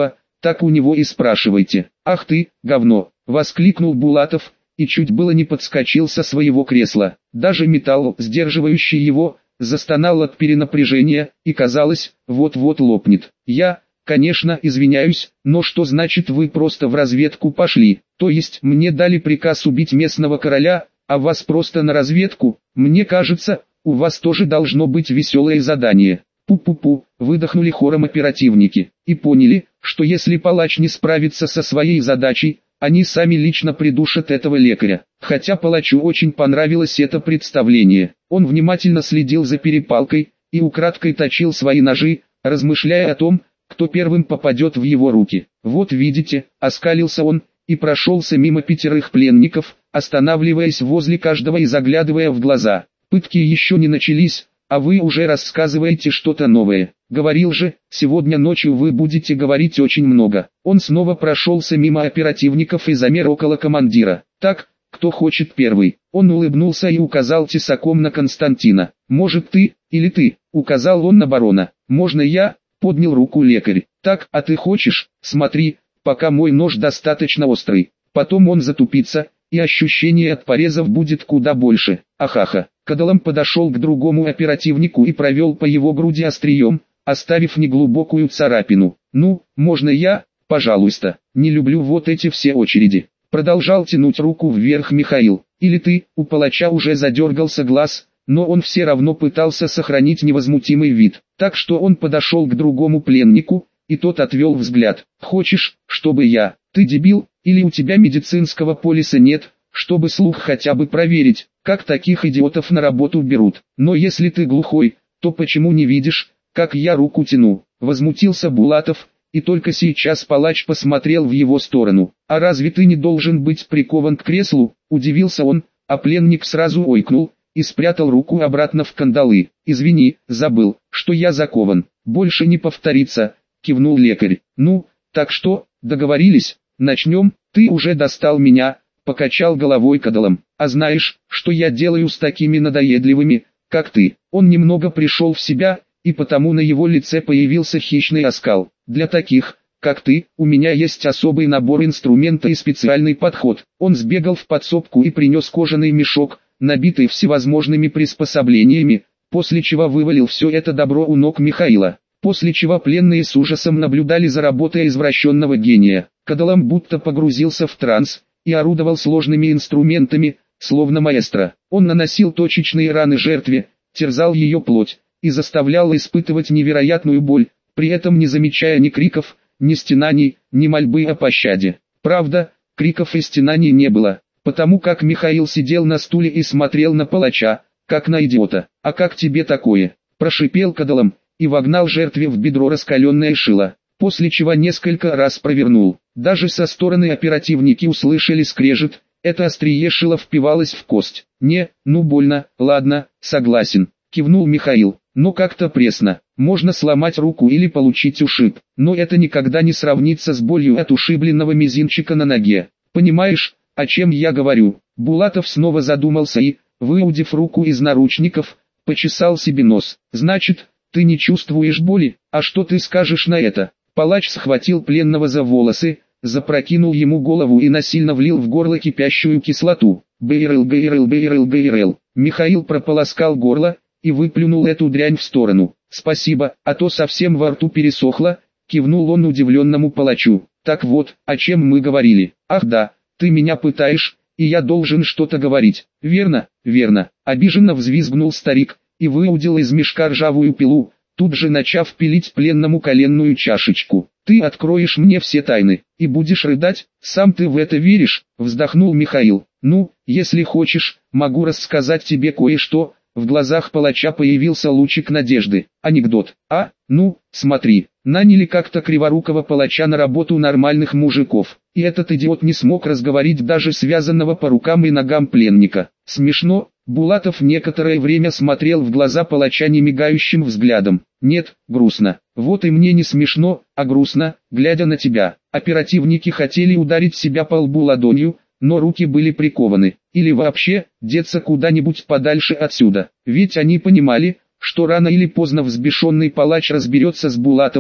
так у него и спрашивайте. Ах ты, говно, воскликнул Булатов, и чуть было не подскочил со своего кресла. Даже металл, сдерживающий его, застонал от перенапряжения, и казалось, вот-вот лопнет. Я, конечно, извиняюсь, но что значит вы просто в разведку пошли? То есть мне дали приказ убить местного короля, а вас просто на разведку? Мне кажется, у вас тоже должно быть веселое задание. Пу-пу-пу, выдохнули хором оперативники, и поняли, что если палач не справится со своей задачей, они сами лично придушат этого лекаря. Хотя палачу очень понравилось это представление. Он внимательно следил за перепалкой и украдкой точил свои ножи, размышляя о том, кто первым попадет в его руки. Вот видите, оскалился он, и прошелся мимо пятерых пленников, останавливаясь возле каждого и заглядывая в глаза. Пытки еще не начались, а вы уже рассказываете что-то новое. Говорил же, сегодня ночью вы будете говорить очень много. Он снова прошелся мимо оперативников и замер около командира. Так, кто хочет первый? Он улыбнулся и указал тесаком на Константина. Может ты, или ты, указал он на барона. Можно я? Поднял руку лекарь. Так, а ты хочешь? Смотри, пока мой нож достаточно острый. Потом он затупится, и ощущение от порезов будет куда больше. Ахаха. Кадалам подошел к другому оперативнику и провел по его груди острием, оставив неглубокую царапину. Ну, можно я, пожалуйста, не люблю вот эти все очереди. Продолжал тянуть руку вверх Михаил. Или ты, у палача уже задергался глаз, но он все равно пытался сохранить невозмутимый вид. Так что он подошел к другому пленнику, и тот отвел взгляд. Хочешь, чтобы я, ты дебил, или у тебя медицинского полиса нет, чтобы слух хотя бы проверить, как таких идиотов на работу берут. Но если ты глухой, то почему не видишь, как я руку тяну? Возмутился Булатов, и только сейчас палач посмотрел в его сторону. А разве ты не должен быть прикован к креслу? Удивился он, а пленник сразу ойкнул и спрятал руку обратно в кандалы. Извини, забыл, что я закован. Больше не повторится, кивнул лекарь. Ну, так что, договорились? Начнем. Ты уже достал меня, покачал головой Кадалам. А знаешь, что я делаю с такими надоедливыми, как ты? Он немного пришел в себя, и потому на его лице появился хищный оскал. Для таких, как ты, у меня есть особый набор инструмента и специальный подход. Он сбегал в подсобку и принес кожаный мешок, набитый всевозможными приспособлениями, после чего вывалил все это добро у ног Михаила. После чего пленные с ужасом наблюдали за работой извращенного гения. Кадалам будто погрузился в транс и орудовал сложными инструментами, словно маэстро. Он наносил точечные раны жертве, терзал ее плоть и заставлял испытывать невероятную боль, при этом не замечая ни криков, ни стенаний, ни мольбы о пощаде. Правда, криков и стенаний не было, потому как Михаил сидел на стуле и смотрел на палача, как на идиота. «А как тебе такое?» – прошипел Кадалам и вогнал жертве в бедро раскаленное шило, после чего несколько раз провернул. Даже со стороны оперативники услышали скрежет, это острие шило впивалось в кость. «Не, ну больно, ладно, согласен», – кивнул Михаил, – «но как-то пресно, можно сломать руку или получить ушиб, но это никогда не сравнится с болью от ушибленного мизинчика на ноге. Понимаешь, о чем я говорю?» Булатов снова задумался и, выудив руку из наручников, почесал себе нос. «Значит, ты не чувствуешь боли? А что ты скажешь на это?» Палач схватил пленного за волосы, запрокинул ему голову и насильно влил в горло кипящую кислоту. «Бейрел, бейрел, бейрел, бейрел». Михаил прополоскал горло и выплюнул эту дрянь в сторону. «Спасибо, а то совсем во рту пересохло», — кивнул он удивленному палачу. «Так вот, о чем мы говорили. Ах да, ты меня пытаешь, и я должен что-то говорить. Верно, верно». Обиженно взвизгнул старик и выудил из мешка ржавую пилу, тут же начав пилить пленному коленную чашечку. «Ты откроешь мне все тайны, и будешь рыдать, сам ты в это веришь?» — вздохнул Михаил. «Ну, если хочешь, могу рассказать тебе кое-что». В глазах палача появился лучик надежды. Анекдот. «А, ну, смотри, наняли как-то криворукого палача на работу нормальных мужиков, и этот идиот не смог разговорить даже связанного по рукам и ногам пленника. Смешно?» Булатов некоторое время смотрел в глаза палача немигающим взглядом. «Нет, грустно. Вот и мне не смешно, а грустно, глядя на тебя». Оперативники хотели ударить себя по лбу ладонью, но руки были прикованы, или вообще, деться куда-нибудь подальше отсюда. Ведь они понимали, что рано или поздно взбешенный палач разберется с Булатовым,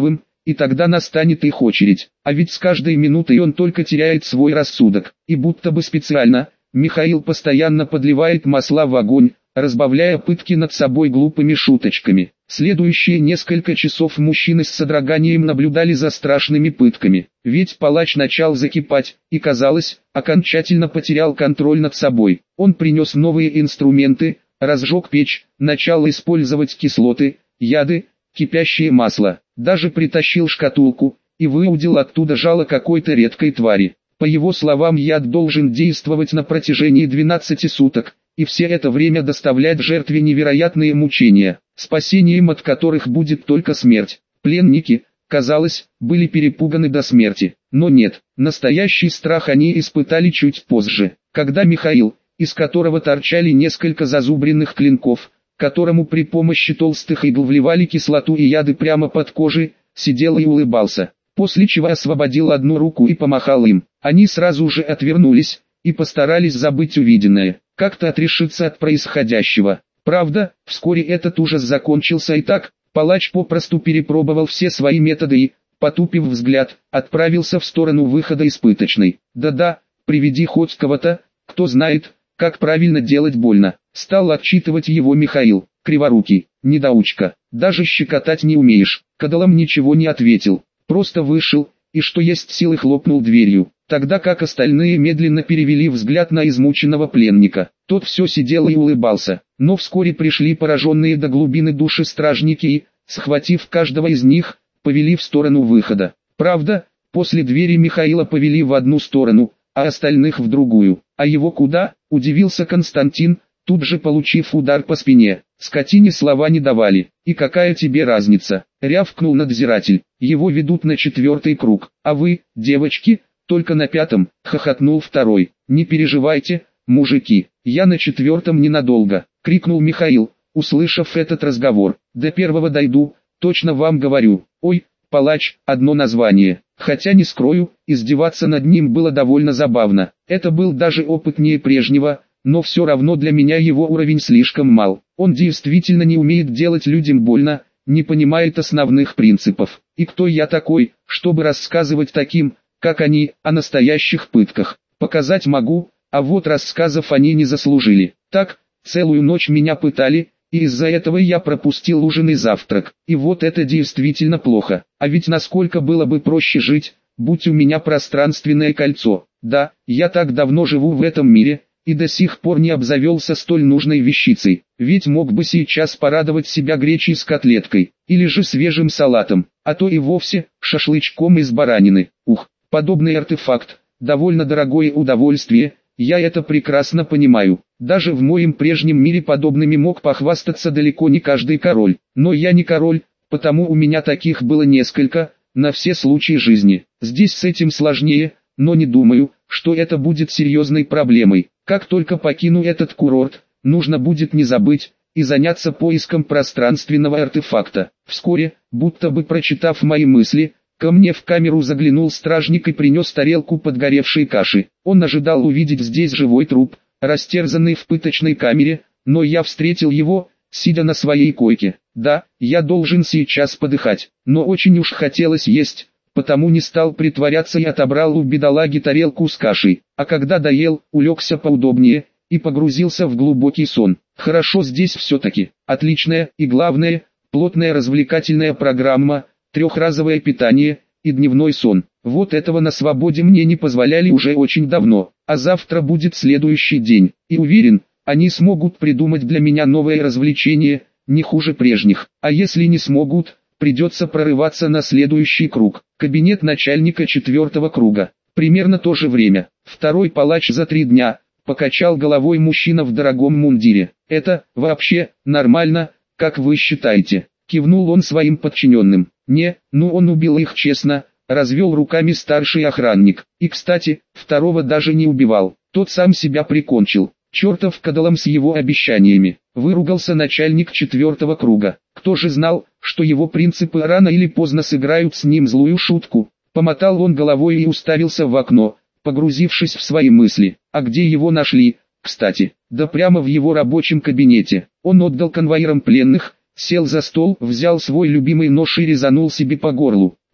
и тогда настанет их очередь. А ведь с каждой минутой он только теряет свой рассудок, и будто бы специально, Михаил постоянно подливает масла в огонь, разбавляя пытки над собой глупыми шуточками. Следующие несколько часов мужчины с содроганием наблюдали за страшными пытками, ведь палач начал закипать, и казалось, окончательно потерял контроль над собой. Он принес новые инструменты, разжег печь, начал использовать кислоты, яды, кипящее масло, даже притащил шкатулку, и выудил оттуда жало какой-то редкой твари. По его словам, яд должен действовать на протяжении двенадцати суток, и все это время доставлять жертве невероятные мучения, спасением от которых будет только смерть. Пленники, казалось, были перепуганы до смерти, но нет, настоящий страх они испытали чуть позже, когда Михаил, из которого торчали несколько зазубренных клинков, которому при помощи толстых игл вливали кислоту и яды прямо под кожей, сидел и улыбался, после чего освободил одну руку и помахал им. Они сразу же отвернулись и постарались забыть увиденное, как-то отрешиться от происходящего. Правда, вскоре этот ужас закончился, и так, палач попросту перепробовал все свои методы и, потупив взгляд, отправился в сторону выхода из пыточной. Да-да, приведи хоть кого-то, кто знает, как правильно делать больно. Стал отчитывать его Михаил. Криворукий, недоучка, даже щекотать не умеешь. Кадалам ничего не ответил, просто вышел, и что есть силы хлопнул дверью. Тогда как остальные медленно перевели взгляд на измученного пленника. Тот все сидел и улыбался, но вскоре пришли пораженные до глубины души стражники и, схватив каждого из них, повели в сторону выхода. Правда, после двери Михаила повели в одну сторону, а остальных в другую. А его куда, удивился Константин, тут же получив удар по спине. Скотине слова не давали. И какая тебе разница, рявкнул надзиратель. Его ведут на четвертый круг, а вы, девочки, только на пятом, хохотнул второй. Не переживайте, мужики, я на четвертом ненадолго, крикнул Михаил, услышав этот разговор. До первого дойду, точно вам говорю. Ой, палач, одно название. Хотя не скрою, издеваться над ним было довольно забавно. Это был даже опытнее прежнего, но все равно для меня его уровень слишком мал. Он действительно не умеет делать людям больно, не понимает основных принципов. И кто я такой, чтобы рассказывать таким, как они, о настоящих пытках? Показать могу, а вот рассказов они не заслужили. Так, целую ночь меня пытали, и из-за этого я пропустил ужин и завтрак. И вот это действительно плохо. А ведь насколько было бы проще жить, будь у меня пространственное кольцо. Да, я так давно живу в этом мире, и до сих пор не обзавелся столь нужной вещицей. Ведь мог бы сейчас порадовать себя гречей с котлеткой, или же свежим салатом, а то и вовсе шашлычком из баранины. Ух, подобный артефакт, довольно дорогое удовольствие, я это прекрасно понимаю. Даже в моем прежнем мире подобными мог похвастаться далеко не каждый король. Но я не король, потому у меня таких было несколько, на все случаи жизни. Здесь с этим сложнее, но не думаю, что это будет серьезной проблемой. Как только покину этот курорт, нужно будет не забыть и заняться поиском пространственного артефакта. Вскоре, будто бы прочитав мои мысли, ко мне в камеру заглянул стражник и принес тарелку подгоревшей каши. Он ожидал увидеть здесь живой труп, растерзанный в пыточной камере, но я встретил его, сидя на своей койке. Да, я должен сейчас подыхать, но очень уж хотелось есть, потому не стал притворяться и отобрал у бедолаги тарелку с кашей, а когда доел, улегся поудобнее и погрузился в глубокий сон. Хорошо здесь все-таки, отличная и главное, плотная развлекательная программа, трехразовое питание и дневной сон. Вот этого на свободе мне не позволяли уже очень давно, а завтра будет следующий день, и уверен, они смогут придумать для меня новое развлечение, не хуже прежних, а если не смогут, придется прорываться на следующий круг. Кабинет начальника четвертого круга. Примерно то же время. Второй палач за три дня, покачал головой мужчина в дорогом мундире. Это, вообще, нормально, как вы считаете? Кивнул он своим подчиненным. Не, ну он убил их честно, развел руками старший охранник. И кстати, второго даже не убивал, тот сам себя прикончил. Чертов кадалам с его обещаниями. Выругался начальник четвертого круга. Кто же знал, что его принципы рано или поздно сыграют с ним злую шутку? Помотал он головой и уставился в окно, погрузившись в свои мысли. А где его нашли, кстати? Да прямо в его рабочем кабинете. Он отдал конвоирам пленных, сел за стол, взял свой любимый нож и резанул себе по горлу.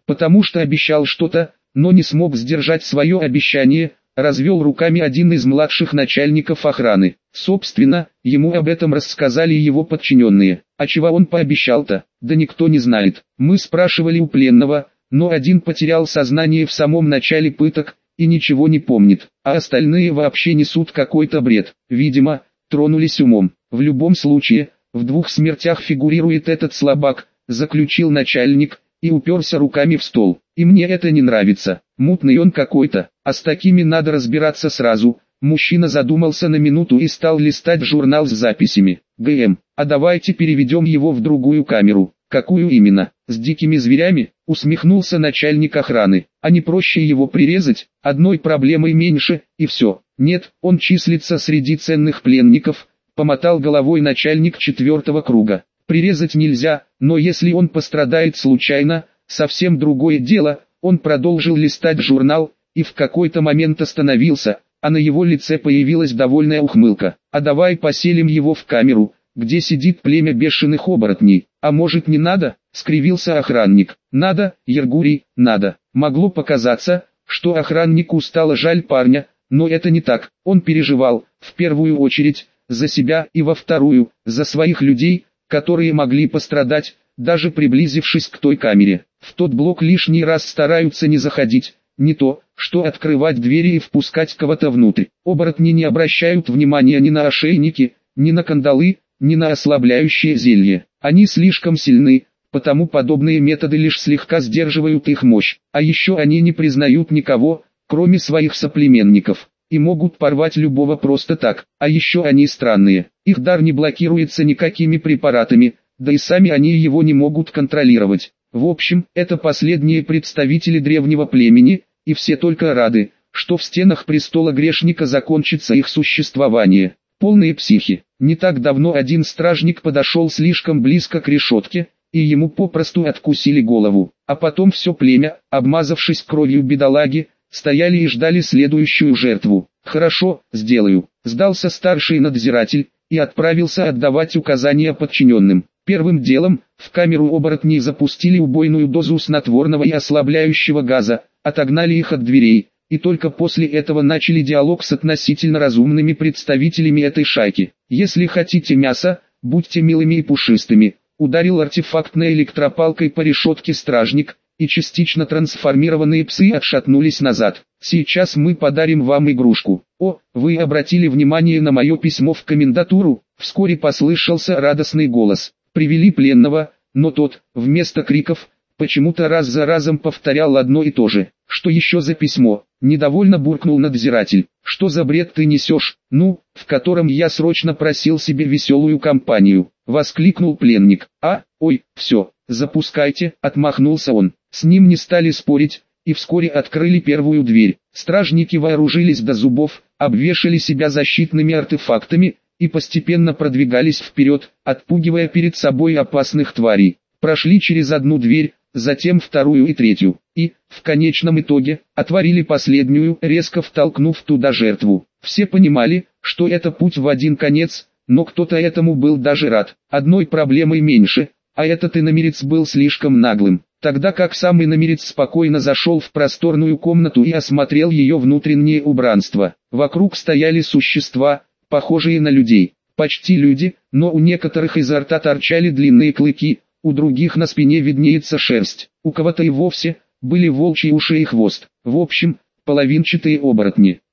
потому что обещал что-то, но не смог сдержать свое обещание, развел руками один из младших начальников охраны. Собственно, ему об этом рассказали его подчиненные. А чего он пообещал-то? Да никто не знает. Мы спрашивали у пленного, но один потерял сознание в самом начале пыток и ничего не помнит, а остальные вообще несут какой-то бред. Видимо, тронулись умом. В любом случае, в двух смертях фигурирует этот слабак, заключил начальник, и уперся руками в стол. И мне это не нравится, мутный он какой-то, а с такими надо разбираться сразу. Мужчина задумался на минуту и стал листать журнал с записями. ГМ, а давайте переведем его в другую камеру. Какую именно? С дикими зверями? Усмехнулся начальник охраны. А не проще его прирезать? Одной проблемой меньше, и все. Нет, он числится среди ценных пленников, помотал головой начальник четвертого круга. Прирезать нельзя, но если он пострадает случайно, совсем другое дело. Он продолжил листать журнал, и в какой-то момент остановился, а на его лице появилась довольная ухмылка. А давай поселим его в камеру, где сидит племя бешеных оборотней. А может не надо? Скривился охранник. Надо, Ергурий, надо. Могло показаться, что охраннику стало жаль парня, но это не так. Он переживал, в первую очередь, за себя и во вторую, за своих людей, которые могли пострадать, даже приблизившись к той камере. В тот блок лишний раз стараются не заходить, не то, что открывать двери и впускать кого-то внутрь. Оборотни не обращают внимания ни на ошейники, ни на кандалы, ни на ослабляющие зелья. Они слишком сильны, потому подобные методы лишь слегка сдерживают их мощь. А еще они не признают никого, кроме своих соплеменников, и могут порвать любого просто так. А еще они странные. Их дар не блокируется никакими препаратами, да и сами они его не могут контролировать. В общем, это последние представители древнего племени, и все только рады, что в стенах престола грешника закончится их существование. Полные психи. Не так давно один стражник подошел слишком близко к решетке, и ему попросту откусили голову. А потом все племя, обмазавшись кровью бедолаги, стояли и ждали следующую жертву. «Хорошо, сделаю», — сдался старший надзиратель, и отправился отдавать указания подчиненным. Первым делом, в камеру оборотней запустили убойную дозу снотворного и ослабляющего газа, отогнали их от дверей, и только после этого начали диалог с относительно разумными представителями этой шайки. «Если хотите мяса, будьте милыми и пушистыми», — ударил артефактной электропалкой по решетке стражник, и частично трансформированные псы отшатнулись назад. «Сейчас мы подарим вам игрушку». «О, вы обратили внимание на мое письмо в комендатуру?» Вскоре послышался радостный голос. Привели пленного, но тот, вместо криков, почему-то раз за разом повторял одно и то же. «Что еще за письмо?» — недовольно буркнул надзиратель. «Что за бред ты несешь? Ну, в котором я срочно просил себе веселую компанию», — воскликнул пленник. «А, ой, все, запускайте», — отмахнулся он. С ним не стали спорить, и вскоре открыли первую дверь. Стражники вооружились до зубов, обвешали себя защитными артефактами, и постепенно продвигались вперед, отпугивая перед собой опасных тварей. Прошли через одну дверь, затем вторую и третью, и, в конечном итоге, отворили последнюю, резко втолкнув туда жертву. Все понимали, что это путь в один конец, но кто-то этому был даже рад. Одной проблемой меньше, а этот иномерец был слишком наглым. Тогда как сам иномерец спокойно зашел в просторную комнату и осмотрел ее внутреннее убранство. Вокруг стояли существа, похожие на людей. Почти люди, но у некоторых изо рта торчали длинные клыки, у других на спине виднеется шерсть, у кого-то и вовсе были волчьи уши и хвост. В общем, половинчатые оборотни.